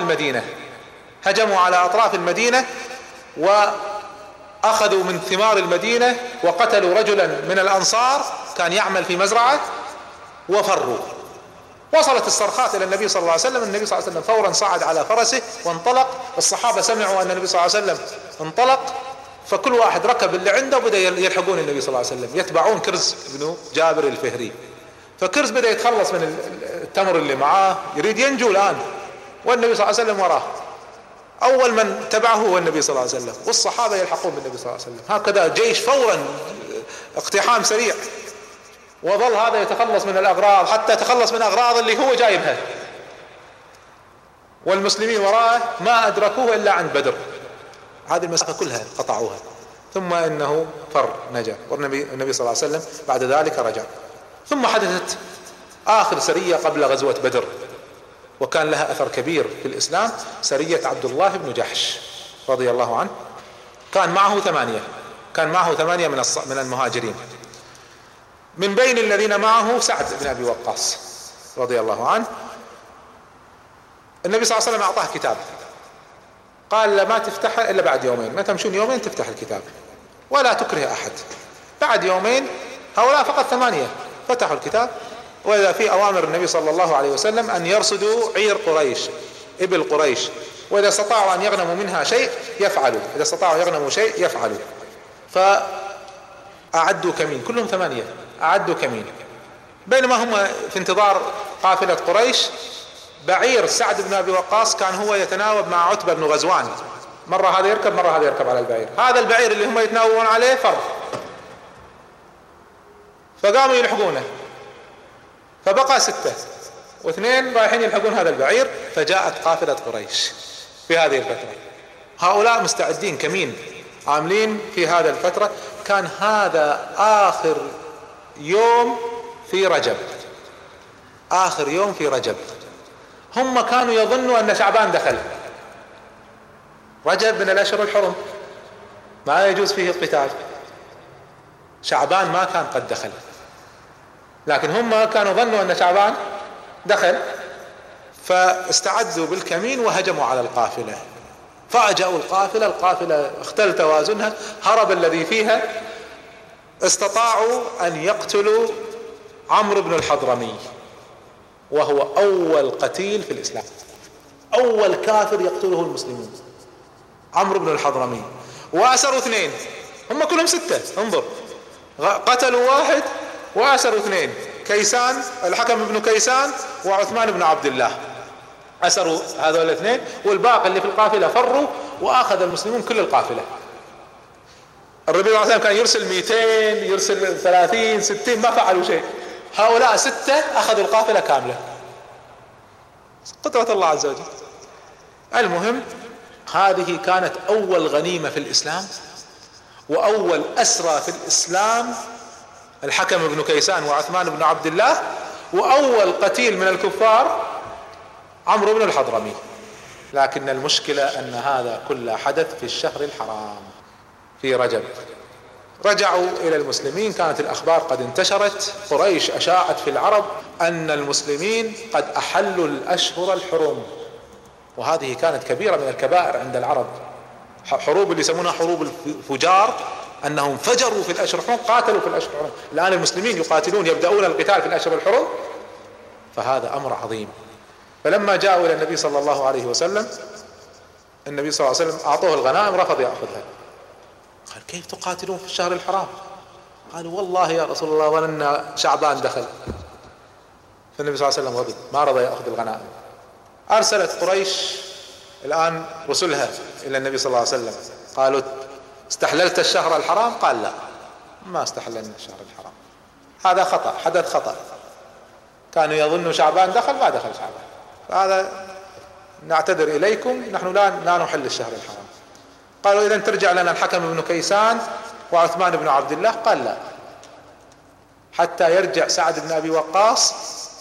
أطراف المدينة وأخذوا من ثمار المدينة، وقتلوا رجلا من الأنصار كان يعمل في مزرعة وفروا. وصلت الصرخات إلى النبي صلى الله عليه وسلم. النبي صلى الله عليه وسلم فورا صعد على فرسه وانطلق. الصحابة سمعوا أن النبي صلى الله عليه وسلم انطلق، فكل واحد ركب اللي عنده وبدأ يلحقون النبي صلى الله عليه وسلم، يتبعون كرز بن جابر الفهري. فكرز بدأ يتخلص من التمر اللي معاه، يريد ينجو الآن، والنبي صلى الله عليه وسلم وراه. أول من تبعه هو النبي صلى الله عليه وسلم، والصحابة يلحقون بالنبي صلى الله عليه وسلم. هكذا جيش فورا، اقتحام سريع. وظل هذا يتخلص من الأغراض حتى تخلص من أغراض اللي هو جايبها، والمسلمين وراءه ما أدركوه إلا عند بدر. هذه المسافة كلها قطعوها، ثم إنه نجا. والنبي صلى الله عليه وسلم بعد ذلك رجع. ثم حدثت آخر سرية قبل غزوة بدر، وكان لها أثر كبير في الإسلام، سرية عبد الله بن جحش رضي الله عنه. كان معه 8 من المهاجرين. من بين الذين معه سعد بن أبي وقاص رضي الله عنه. النبي صلى الله عليه وسلم أعطاه كتاب، قال ما تفتحه إلا بعد يومين، ما تمشون يومين تفتح الكتاب، ولا تكره أحد. بعد يومين هؤلاء فقط 8 فتحوا الكتاب، وإذا في أوامر النبي صلى الله عليه وسلم أن يرصدوا عير قريش، إبل قريش، وإذا استطاعوا أن يغنموا منها شيء يفعلوا، إذا استطاعوا يغنموا شيء يفعلوا. فأعدوا كمين، كلهم 8 أعدوا كمين. بينما هم في انتظار قافلة قريش، بعير سعد بن أبي وقاص كان هو يتناوب مع عتبة بن غزوان، مرة هذا يركب مرة هذا يركب على البعير. هذا البعير اللي هم يتناوبون عليه فر، فقاموا يلحقونه، فبقى 6 و2 رايحين يلحقون هذا البعير. فجاءت قافلة قريش في هذه الفترة، هؤلاء مستعدين كمين عاملين في هذا الفترة. كان هذا آخر يوم في رجب، آخر يوم في رجب. هم كانوا يظنوا أن شعبان دخل، رجب من الأشهر الحرم ما يجوز فيه القتال، شعبان ما كان قد دخل، لكن هم كانوا ظنوا أن شعبان دخل، فاستعدوا بالكمين وهجموا على القافلة. فأجأوا القافلة اختل توازنها، هرب الذي فيها. استطاعوا أن يقتلوا عمرو بن الحضرمي، وهو أول قتيل في الإسلام، أول كافر يقتله المسلمون، عمرو بن الحضرمي. وأسروا 2، هم كلهم 6، انظر، قتلوا 1 وأسروا 2، كيسان الحكم بن كيسان وعثمان بن عبد الله، أسروا هذول 2، والباقي اللي في القافلة فروا، وأخذ المسلمون كل القافلة. الربيع صلى الله عليه وسلم كان يرسل 200، يرسل 30 60، ما فعلوا شيء. هؤلاء 6 أخذوا القافلة كاملة، قدرة الله عز وجل. المهم هذه كانت أول غنيمة في الإسلام، وأول أسرى في الإسلام الحكم بن كيسان وعثمان بن عبد الله، وأول قتيل من الكفار عمرو بن الحضرمي. لكن المشكلة أن هذا كله حدث في الشهر الحرام في رجب. رجعوا إلى المسلمين، كانت الأخبار قد انتشرت، قريش أشاعت في العرب أن المسلمين قد أحلوا الأشهر الحرم، وهذه كانت كبيرة من الكبائر عند العرب. حروب اللي يسمونها حروب الفجار، أنهم فجروا في الأشهر الحرم، قاتلوا في الأشهر الحرم. الآن المسلمين يقاتلون، يبدأون القتال في الأشهر الحرم، فهذا أمر عظيم. فلما جاءوا إلى النبي صلى الله عليه وسلم، النبي صلى الله عليه وسلم أعطوه الغنائم، رفض يأخذها. قال: كيف تقاتلون في الشهر الحرام؟ قالوا: والله يا رسول الله ظننا شعبان دخل. فالنبي صلى الله عليه وسلم غضب، ما رضى يأخذ الغنائم. أرسلت قريش الآن رسلها إلى النبي صلى الله عليه وسلم، قالوا: استحللت الشهر الحرام؟ قال: لا، ما استحللنا الشهر الحرام، هذا خطأ، حدث خطأ، كانوا يظنوا شعبان دخل، ما دخل شعبان، فهذا نعتذر إليكم، نحن لا نحل الشهر الحرام. قالوا: إذن ترجع لنا الحكم بن كيسان وعثمان بن عبد الله. قال: لا، حتى يرجع سعد بن أبي وقاص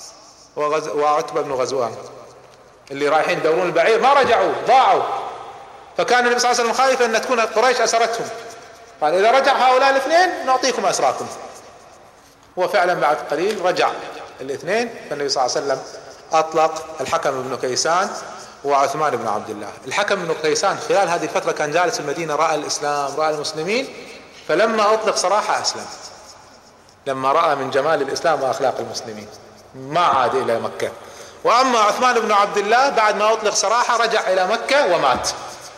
وعتبة بن غزوان اللي رايحين يدورون البعير، ما رجعوا، ضاعوا. فكان النبي صلى الله عليه وسلم خايف أن تكون قريش أسرتهم، قال: إذا رجع هؤلاء 2 نعطيكم أسراكم. وفعلا بعد قليل رجع 2، فالنبي صلى الله عليه وسلم أطلق الحكم بن كيسان وعثمان بن عبد الله. الحكم بن كيسان خلال هذه الفترة كان جالس في المدينة، رأى الإسلام، رأى المسلمين، فلما أطلق صراحة أسلم، لما رأى من جمال الإسلام وأخلاق المسلمين ما عاد إلى مكة. وأما عثمان بن عبد الله بعد ما أطلق صراحة رجع إلى مكة ومات.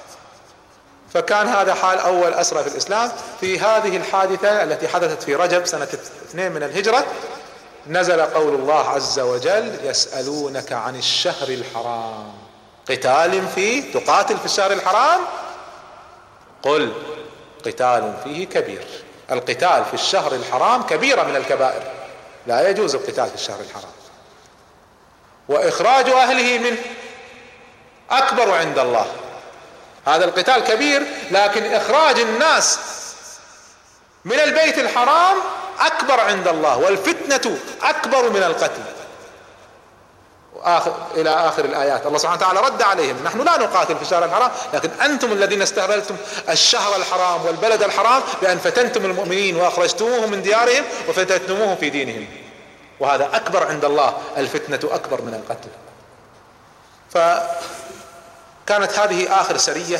فكان هذا حال أول أسرى في الإسلام. في هذه الحادثة التي حدثت في رجب سنة 2 من الهجرة نزل قول الله عز وجل: يسألونك عن الشهر الحرام قتال فيه، تقاتل في الشهر الحرام؟ قل قتال فيه كبير. القتال في الشهر الحرام كبيرة من الكبائر، لا يجوز القتال في الشهر الحرام، وإخراج أهله منه أكبر عند الله. هذا القتال كبير، لكن إخراج الناس من البيت الحرام أكبر عند الله، والفتنة أكبر من القتل. إلى آخر الآيات الله سبحانه وتعالى رد عليهم: نحن لا نقاتل في الشهر الحرام، لكن أنتم الذين استهبلتم الشهر الحرام والبلد الحرام بأن فتنتم المؤمنين وأخرجتموهم من ديارهم وفتنتموهم في دينهم، وهذا أكبر عند الله، الفتنة أكبر من القتل. فكانت هذه آخر سرية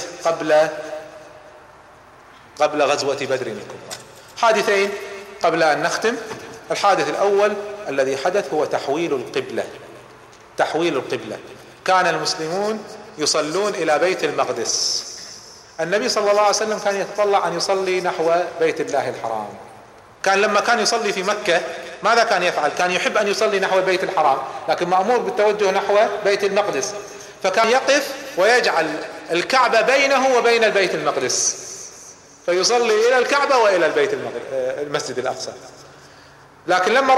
قبل غزوة بدر الكبرى. حادثين قبل أن نختم. الحادث الأول الذي حدث هو تحويل القبلة. كان المسلمون يصلون إلى بيت المقدس. النبي صلى الله عليه وسلم كان يتطلع أن يصلي نحو بيت الله الحرام. كان لما كان يصلي في مكة ماذا كان يفعل؟ كان يحب أن يصلي نحو البيت الحرام، لكن مأمور بالتوجه نحو بيت المقدس، فكان يقف ويجعل الكعبة بينه وبين البيت المقدس، فيصلي إلى الكعبة وإلى المسجد الأقصى. لكن لما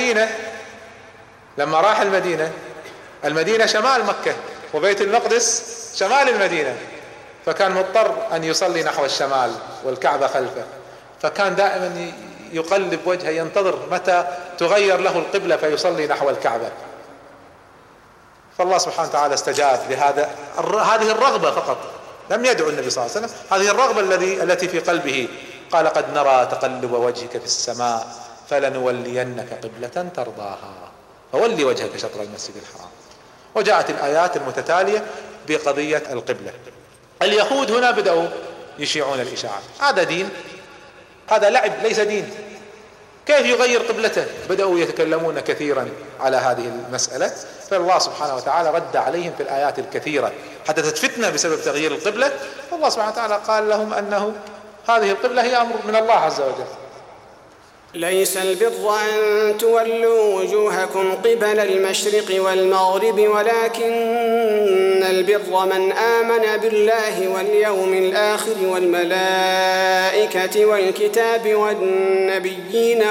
راح المدينة شمال مكة وبيت المقدس شمال المدينة، فكان مضطر أن يصلي نحو الشمال والكعبة خلفه، فكان دائما يقلب وجهه ينتظر متى تغير له القبلة فيصلي نحو الكعبة. فالله سبحانه وتعالى استجاب لهذه الرغبة فقط، لم يدعو النبي صلى الله عليه وسلم، هذه الرغبة التي في قلبه. قال قد نرى تقلب وجهك في السماء فلنولينك قبلة ترضاها فولي وجهك شطر المسجد الحرام. وجاءت الآيات المتتالية بقضية القبلة. اليهود هنا بدأوا يشيعون الإشاعة، هذا دين، هذا لعب ليس دين، كيف يغير قبلته؟ بدأوا يتكلمون كثيرا على هذه المسألة، فالله سبحانه وتعالى رد عليهم في الآيات الكثيرة. حدثت فتنة بسبب تغيير القبلة، فالله سبحانه وتعالى قال لهم أنه هذه القبلة هي أمر من الله عز وجل. ليس البر أن تولوا وجوهكم قبل المشرق والمغرب ولكن البر من آمن بالله واليوم الآخر والملائكة والكتاب والنبيين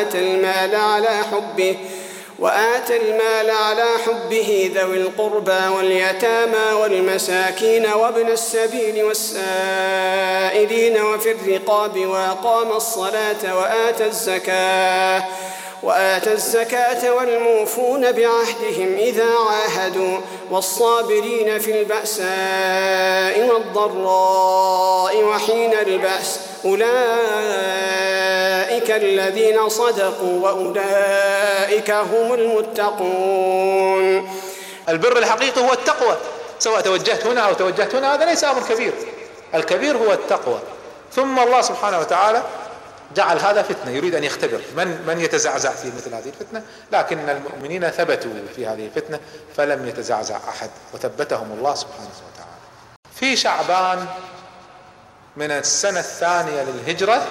وآتى المال على حبه ذوي القربى واليتامى والمساكين وابن السبيل والسائلين وفي الرقاب وأقام الصلاة وآتى الزكاة والموفون بعهدهم إذا عاهدوا والصابرين في البأساء والضراء وحين البأس أولئك الذين صدقوا وأولئك هم المتقون. البر الحقيقي هو التقوى، سواء توجهت هنا أو توجهت هنا، هذا ليس أمر كبير، الكبير هو التقوى. ثم الله سبحانه وتعالى جعل هذا فتنة، يريد أن يختبر من يتزعزع في مثل هذه الفتنة، لكن المؤمنين ثبتوا في هذه الفتنة فلم يتزعزع أحد وثبتهم الله سبحانه وتعالى. في شعبان من السنة الثانية للهجرة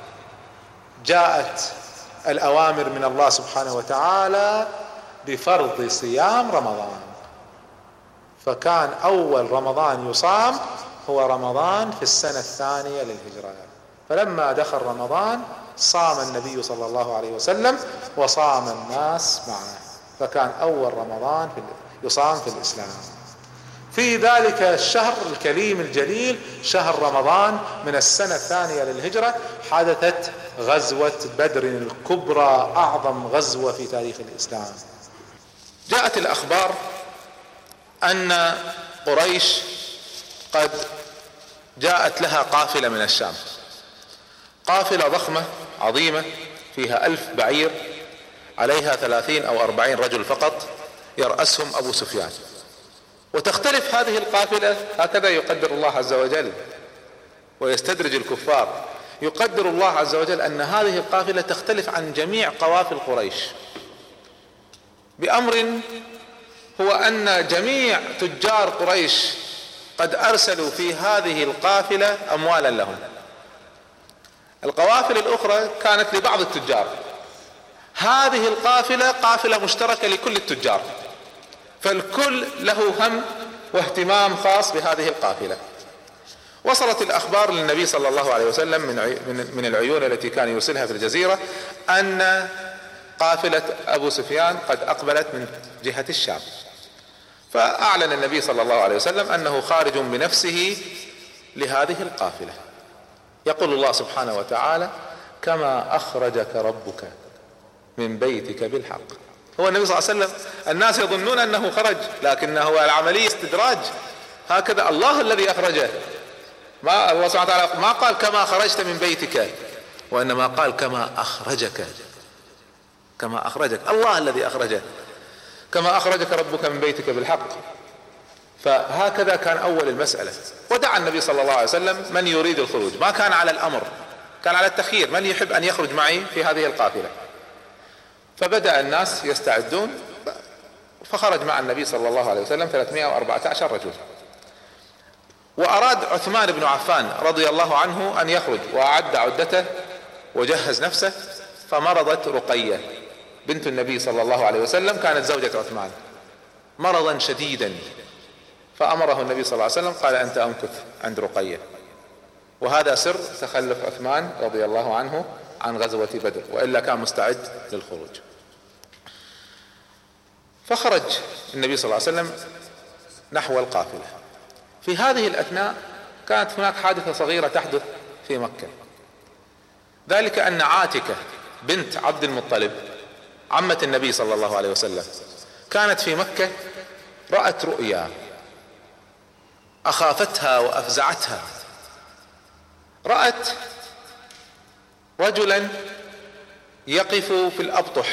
جاءت الأوامر من الله سبحانه وتعالى بفرض صيام رمضان، فكان أول رمضان يصام هو رمضان في السنة الثانية للهجرة. فلما دخل رمضان صام النبي صلى الله عليه وسلم وصام الناس معه، فكان أول رمضان يصام في الإسلام. في ذلك الشهر الكريم الجليل شهر رمضان من السنة الثانية للهجرة حدثت غزوة بدر الكبرى، أعظم غزوة في تاريخ الإسلام. جاءت الأخبار أن قريش قد جاءت لها قافلة من الشام، قافلة ضخمة عظيمة فيها 1000 بعير، عليها 30 أو 40 رجل فقط يرأسهم أبو سفيان. وتختلف هذه القافلة، هكذا يقدر الله عز وجل ويستدرج الكفار. يقدر الله عز وجل أن هذه القافلة تختلف عن جميع قوافل قريش بأمر، هو أن جميع تجار قريش قد أرسلوا في هذه القافلة أموالا لهم. القوافل الأخرى كانت لبعض التجار، هذه القافلة قافلة مشتركة لكل التجار، فالكل له هم واهتمام خاص بهذه القافلة. وصلت الأخبار للنبي صلى الله عليه وسلم من العيون التي كان يرسلها في الجزيرة أن قافلة أبو سفيان قد أقبلت من جهة الشام، فأعلن النبي صلى الله عليه وسلم أنه خارج بنفسه لهذه القافلة. يقول الله سبحانه وتعالى كما أخرجك ربك من بيتك بالحق. هو النبي صلى الله عليه وسلم الناس يظنون أنه خرج، لكنه العملية استدراج، هكذا الله الذي أخرجه. ما الله سبحانه وتعالى ما قال كما خرجت من بيتك، وإنما قال كما أخرجك، كما أخرجك الله الذي أخرجه، كما أخرجك ربك من بيتك بالحق. فهكذا كان أول المسألة. ودعا النبي صلى الله عليه وسلم من يريد الخروج، ما كان على الأمر، كان على التخيير، من يحب أن يخرج معي في هذه القافلة. فبدأ الناس يستعدون، فخرج مع النبي صلى الله عليه وسلم 314 رجل. وأراد عثمان بن عفان رضي الله عنه أن يخرج، وأعد عدته وجهز نفسه، فمرضت رقية بنت النبي صلى الله عليه وسلم، كانت زوجة عثمان، مرضا شديدا، فأمره النبي صلى الله عليه وسلم قال أنت أمكث عند رقية. وهذا سر تخلف عثمان رضي الله عنه عن غزوة بدر، وإلا كان مستعد للخروج. فخرج النبي صلى الله عليه وسلم نحو القافلة. في هذه الأثناء كانت هناك حادثة صغيرة تحدث في مكة، ذلك أن عاتكة بنت عبد المطلب عمة النبي صلى الله عليه وسلم كانت في مكة، رأت رؤيا أخافتها وأفزعتها. رأت رجلا يقف في الأبطح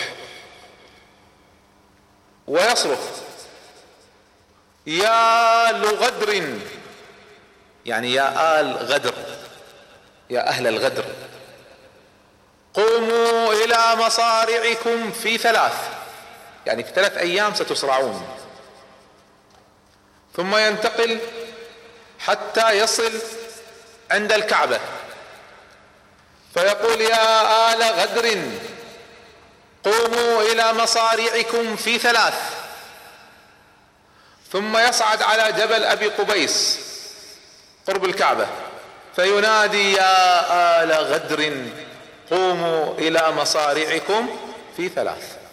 ويصرخ يا لغدر، يعني يا آل غدر، يا أهل الغدر، قوموا إلى مصارعكم في 3، يعني في 3 أيام ستصرعون. ثم ينتقل حتى يصل عند الكعبة فيقول يا آل غدر قوموا إلى مصارعكم في 3، ثم يصعد على جبل أبي قبيس قرب الكعبة فينادي يا آل غدر قوموا إلى مصارعكم في 3،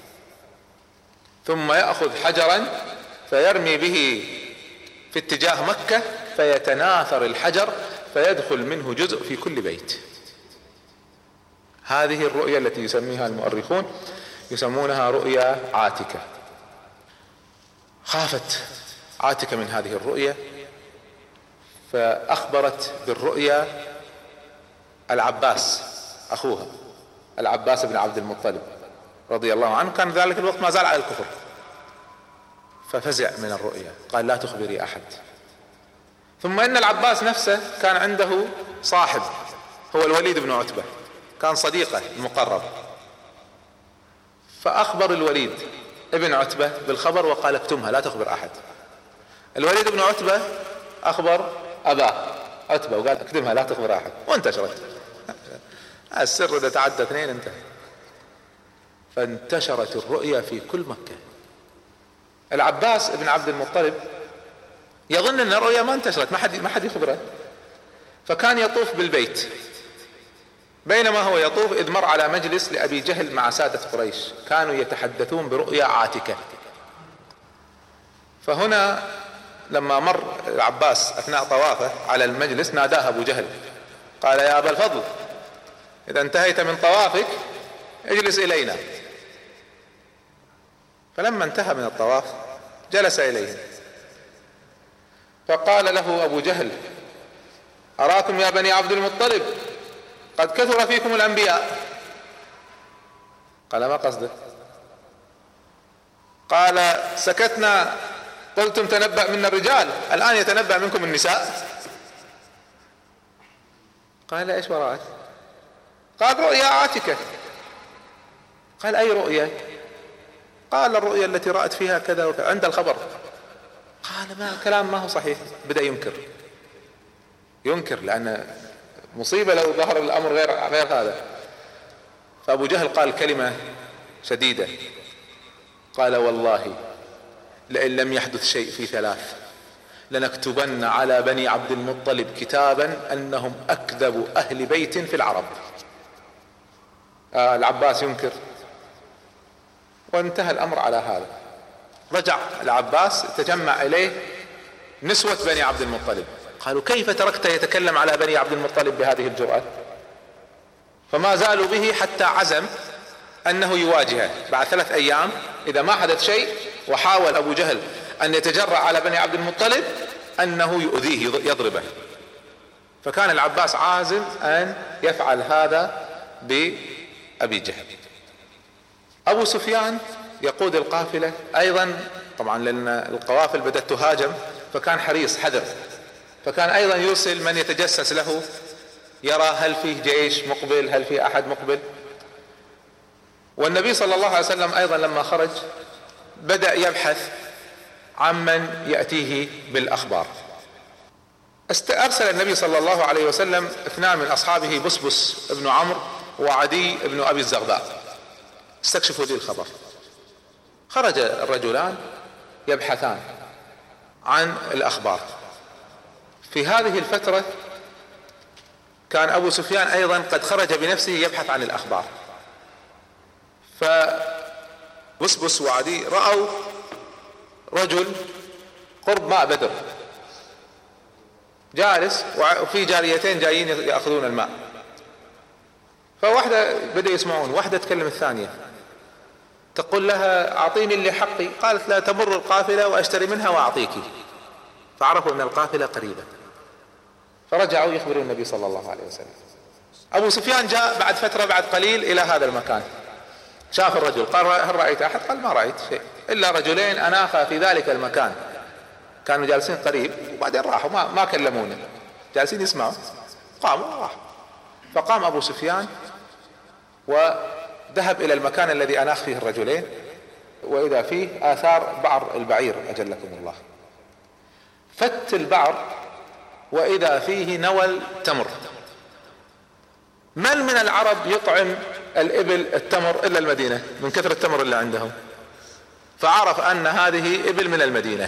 ثم يأخذ حجرا فيرمي به في اتجاه مكة فيتناثر الحجر فيدخل منه جزء في كل بيت. هذه الرؤيا التي يسميها المؤرخون يسمونها رؤيا عاتكة. خافت عاتكة من هذه الرؤيا فأخبرت بالرؤيا العباس أخوها، العباس بن عبد المطلب رضي الله عنه، كان ذلك الوقت ما زال على الكفر، ففزع من الرؤيا قال لا تخبري أحد. ثم إن العباس نفسه كان عنده صاحب هو الوليد بن عتبة، كان صديقه المقرب، فأخبر الوليد ابن عتبة بالخبر وقال اكتمها لا تخبر أحد. الوليد بن عتبة أخبر أباه عتبة وقال اكتمها لا تخبر أحد، وانتشرت السر إذا تعدى 2 انتهى. فانتشرت الرؤيا في كل مكة. العباس بن عبد المطلب يظن ان الرؤيا ما انتشرت، ما حد يخبره، فكان يطوف بالبيت، بينما هو يطوف إذ مر على مجلس لأبي جهل مع سادة قريش كانوا يتحدثون برؤيا عاتكة. فهنا لما مر العباس أثناء طوافه على المجلس ناداه أبو جهل قال يا أبا الفضل إذا انتهيت من طوافك اجلس إلينا. فلما انتهى من الطواف جلس إليه فقال له أبو جهل أراكم يا بني عبد المطلب قد كثر فيكم الأنبياء. قال ما قصده؟ قال سكتنا قلتم تنبأ منا الرجال الآن يتنبأ منكم النساء. قال ايش وراءك؟ قال رؤيا عاتكة. قال اي رؤيا؟ قال الرؤيا التي رأت فيها كذا وكذا عند الخبر. قال ما كلام ما هو صحيح. بدأ ينكر لأن مصيبة لو ظهر الأمر غير هذا. فأبو جهل قال كلمة شديدة قال والله لئن لم يحدث شيء في 3 لنكتبن على بني عبد المطلب كتابا أنهم أكذب أهل بيت في العرب. العباس ينكر وانتهى الأمر على هذا. رجع العباس تجمع إليه نسوة بني عبد المطلب قالوا كيف تركت يتكلم على بني عبد المطلب بهذه الجرأة؟ فما زالوا به حتى عزم أنه يواجهه بعد 3 أيام إذا ما حدث شيء، وحاول أبو جهل أن يتجرأ على بني عبد المطلب أنه يؤذيه يضربه. فكان العباس عازم أن يفعل هذا بأبي جهل. أبو سفيان يقود القافلة أيضا طبعا لأن القوافل بدأت تهاجم فكان حريص حذر، فكان أيضا يرسل من يتجسس له يرى هل فيه جيش مقبل هل فيه أحد مقبل. والنبي صلى الله عليه وسلم أيضا لما خرج بدأ يبحث عمن يأتيه بالأخبار. أرسل النبي صلى الله عليه وسلم 2 من أصحابه، بسبس ابن عمرو وعدي ابن أبي الزغباء، استكشفوا لي الخبر. خرج الرجلان يبحثان عن الأخبار. في هذه الفترة كان أبو سفيان أيضا قد خرج بنفسه يبحث عن الأخبار. فبسبس وعدي رأوا رجل قرب ماء بدر جالس، وفي جاريتين جايين يأخذون الماء. فواحدة بدأ يسمعون، واحدة تكلم الثانية تقول لها أعطيني اللي حقي. قالت لا، تمر القافلة وأشتري منها وأعطيك. فعرفوا أن القافلة قريبة، فرجعوا يخبرون النبي صلى الله عليه وسلم. أبو سفيان جاء بعد فترة، بعد قليل، إلى هذا المكان، شاف الرجل، قال هل رأيت أحد؟ قال ما رأيت شيء إلا رجلين أناخا في ذلك المكان، كانوا جالسين قريب وبعدين راحوا ما كلمونا، جالسين يسمعوا، قاموا راحوا. فقام أبو سفيان وذهب إلى المكان الذي أناخ فيه الرجلين، وإذا فيه آثار بعر البعير أجلكم الله. فت البعر وإذا فيه نول تمر. من العرب يطعم الإبل التمر إلا المدينة من كثرة التمر اللي عندهم؟ فعرف أن هذه إبل من المدينة،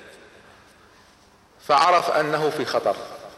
فعرف أنه في خطر،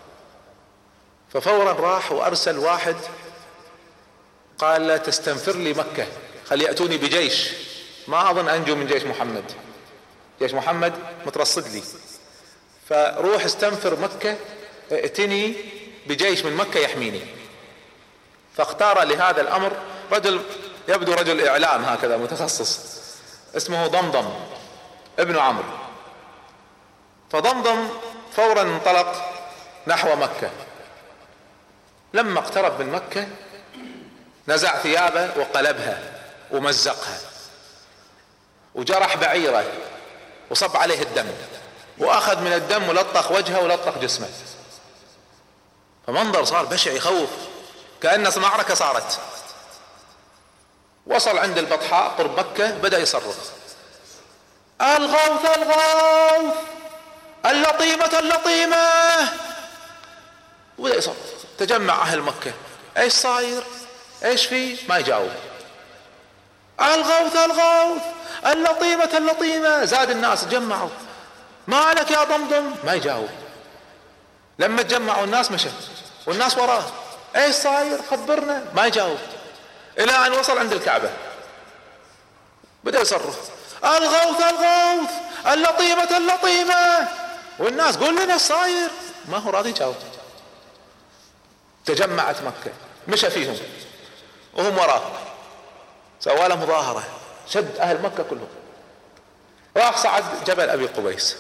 ففورا راح وأرسل واحد قال لا تستنفر لي مكة، خل يأتوني بجيش، ما أظن أنجو من جيش محمد، جيش محمد مترصد لي، فروح استنفر مكة، ائتني بجيش من مكة يحميني. فاختار لهذا الأمر رجل يبدو رجل إعلام هكذا متخصص، اسمه ضمضم ابن عمرو. فضمضم فورا انطلق نحو مكة. لما اقترب من مكة نزع ثيابه وقلبها ومزقها وجرح بعيره وصب عليه الدم، واخذ من الدم ولطخ وجهه ولطخ جسمه. فمنظر صار بشع يخوف، كأن معركة صارت. وصل عند البطحاء قرب مكة، بدأ يصرخ الغوث الغوث، اللطيمة اللطيمة، وبدأ يصرخ. تجمع أهل مكة، ايش صاير؟ ايش فيه؟ ما يجاوب. الغوث الغوث، اللطيمة اللطيمة. زاد الناس تجمعوا، ما لك يا ضمضم؟ ما يجاوب. لما تجمعوا الناس مشى والناس وراه، ايش صاير؟ خبرنا. ما يجاوب، الى ان وصل عند الكعبة بدأ يصرخ الغوث الغوث، اللطيمة اللطيمة، والناس قول لنا ايش صاير؟ ما هو راضي يجاوب. تجمعت مكة، مشى فيهم وهم وراه، سوى له مظاهرة، شد اهل مكة كلهم، راح صعد جبل ابي قبيس،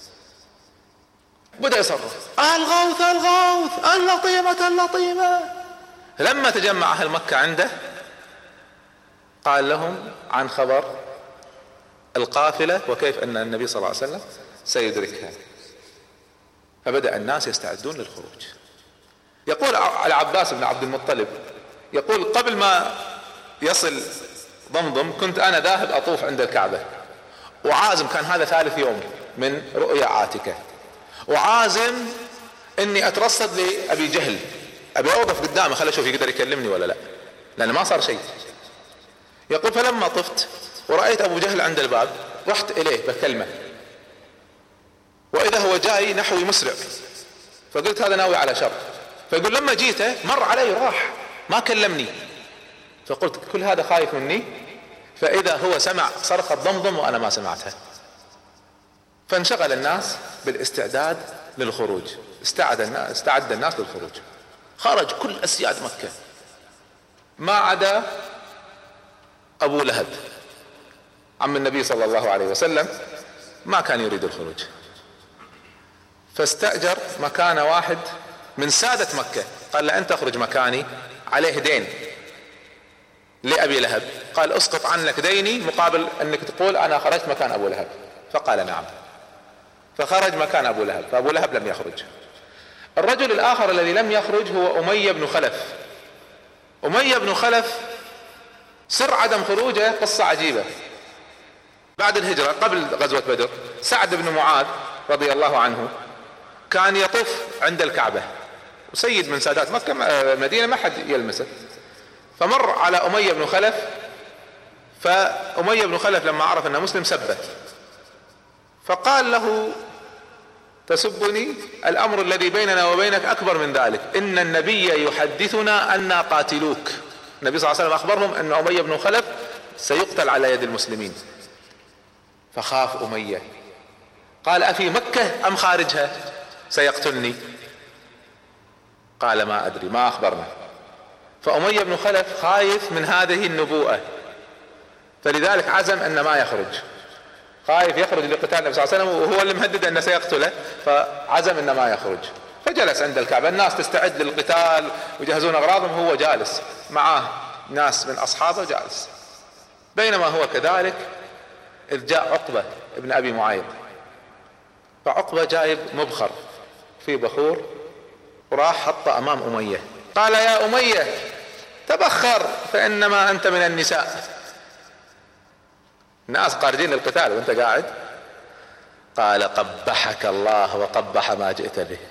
بدأ يصرخ الغوث الغوث، اللطيمة اللطيمة. لما تجمع اهل مكة عنده قال لهم عن خبر القافلة وكيف ان النبي صلى الله عليه وسلم سيدركها. فبدأ الناس يستعدون للخروج. يقول العباس بن عبد المطلب، يقول قبل ما يصل ضمضم كنت انا ذاهب اطوف عند الكعبة، وعازم، كان هذا 3 يوم من رؤيا عاتكة، وعازم اني اترصد لابي جهل، ابي اوقف قدامه خل اشوف يقدر يكلمني ولا لا، لان ما صار شيء. يقول فلما طفت ورأيت ابو جهل عند الباب رحت اليه بكلمه، واذا هو جاي نحوي مسرع، فقلت هذا ناوي على شر. فيقول لما جيته مر علي راح ما كلمني، فقلت كل هذا خايف مني، فاذا هو سمع صرخة ضمضم وانا ما سمعتها. فانشغل الناس بالاستعداد للخروج، استعد الناس للخروج. خرج كل اسياد مكة ما عدا ابو لهب عم النبي صلى الله عليه وسلم، ما كان يريد الخروج. فاستأجر مكان واحد من سادة مكة، قال له انت اخرج مكاني، عليه دين لأبي لهب، قال اسقط عنك ديني مقابل انك تقول انا خرجت مكان ابو لهب. فقال نعم، فخرج مكان ابو لهب، فابو لهب لم يخرج. الرجل الاخر الذي لم يخرج هو أمية بن خلف. أمية بن خلف سر عدم خروجه قصة عجيبة. بعد الهجرة قبل غزوة بدر، سعد بن معاذ رضي الله عنه كان يطوف عند الكعبة، وسيد من سادات مكة المدينة ما حد يلمسه، فمر على أمية بن خلف، فأمية بن خلف لما عرف أنه مسلم سبه، فقال له: تسبني؟ الأمر الذي بيننا وبينك أكبر من ذلك، إن النبي يحدثنا أننا قاتلوك. النبي صلى الله عليه وسلم أخبرهم أن أمية بن خلف سيقتل على يد المسلمين. فخاف أمية، قال: أفي مكة أم خارجها سيقتلني؟ قال: ما أدري، ما أخبرنا. فأمية بن خلف خايف من هذه النبوءة، فلذلك عزم أن ما يخرج، خايف يخرج لقتال النبي صلى الله عليه وسلم وهو اللي مهدد أنه سيقتله، فعزم أن ما يخرج. فجلس عند الكعبة، الناس تستعد للقتال ويجهزون أغراضهم، هو جالس معه ناس من أصحابه جالس. بينما هو كذلك إذ جاء عقبة ابن أبي معيط، فعقبة جايب مبخر في بخور وراح حطه أمام أمية، قال: يا أمية تبخر فإنما أنت من النساء. الناس قارجين للقتال وانت قاعد. قال: قبحك الله وقبح ما جئت به،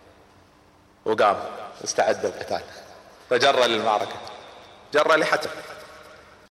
وقام استعد للقتال، فجر للمعركة، جر لحتف.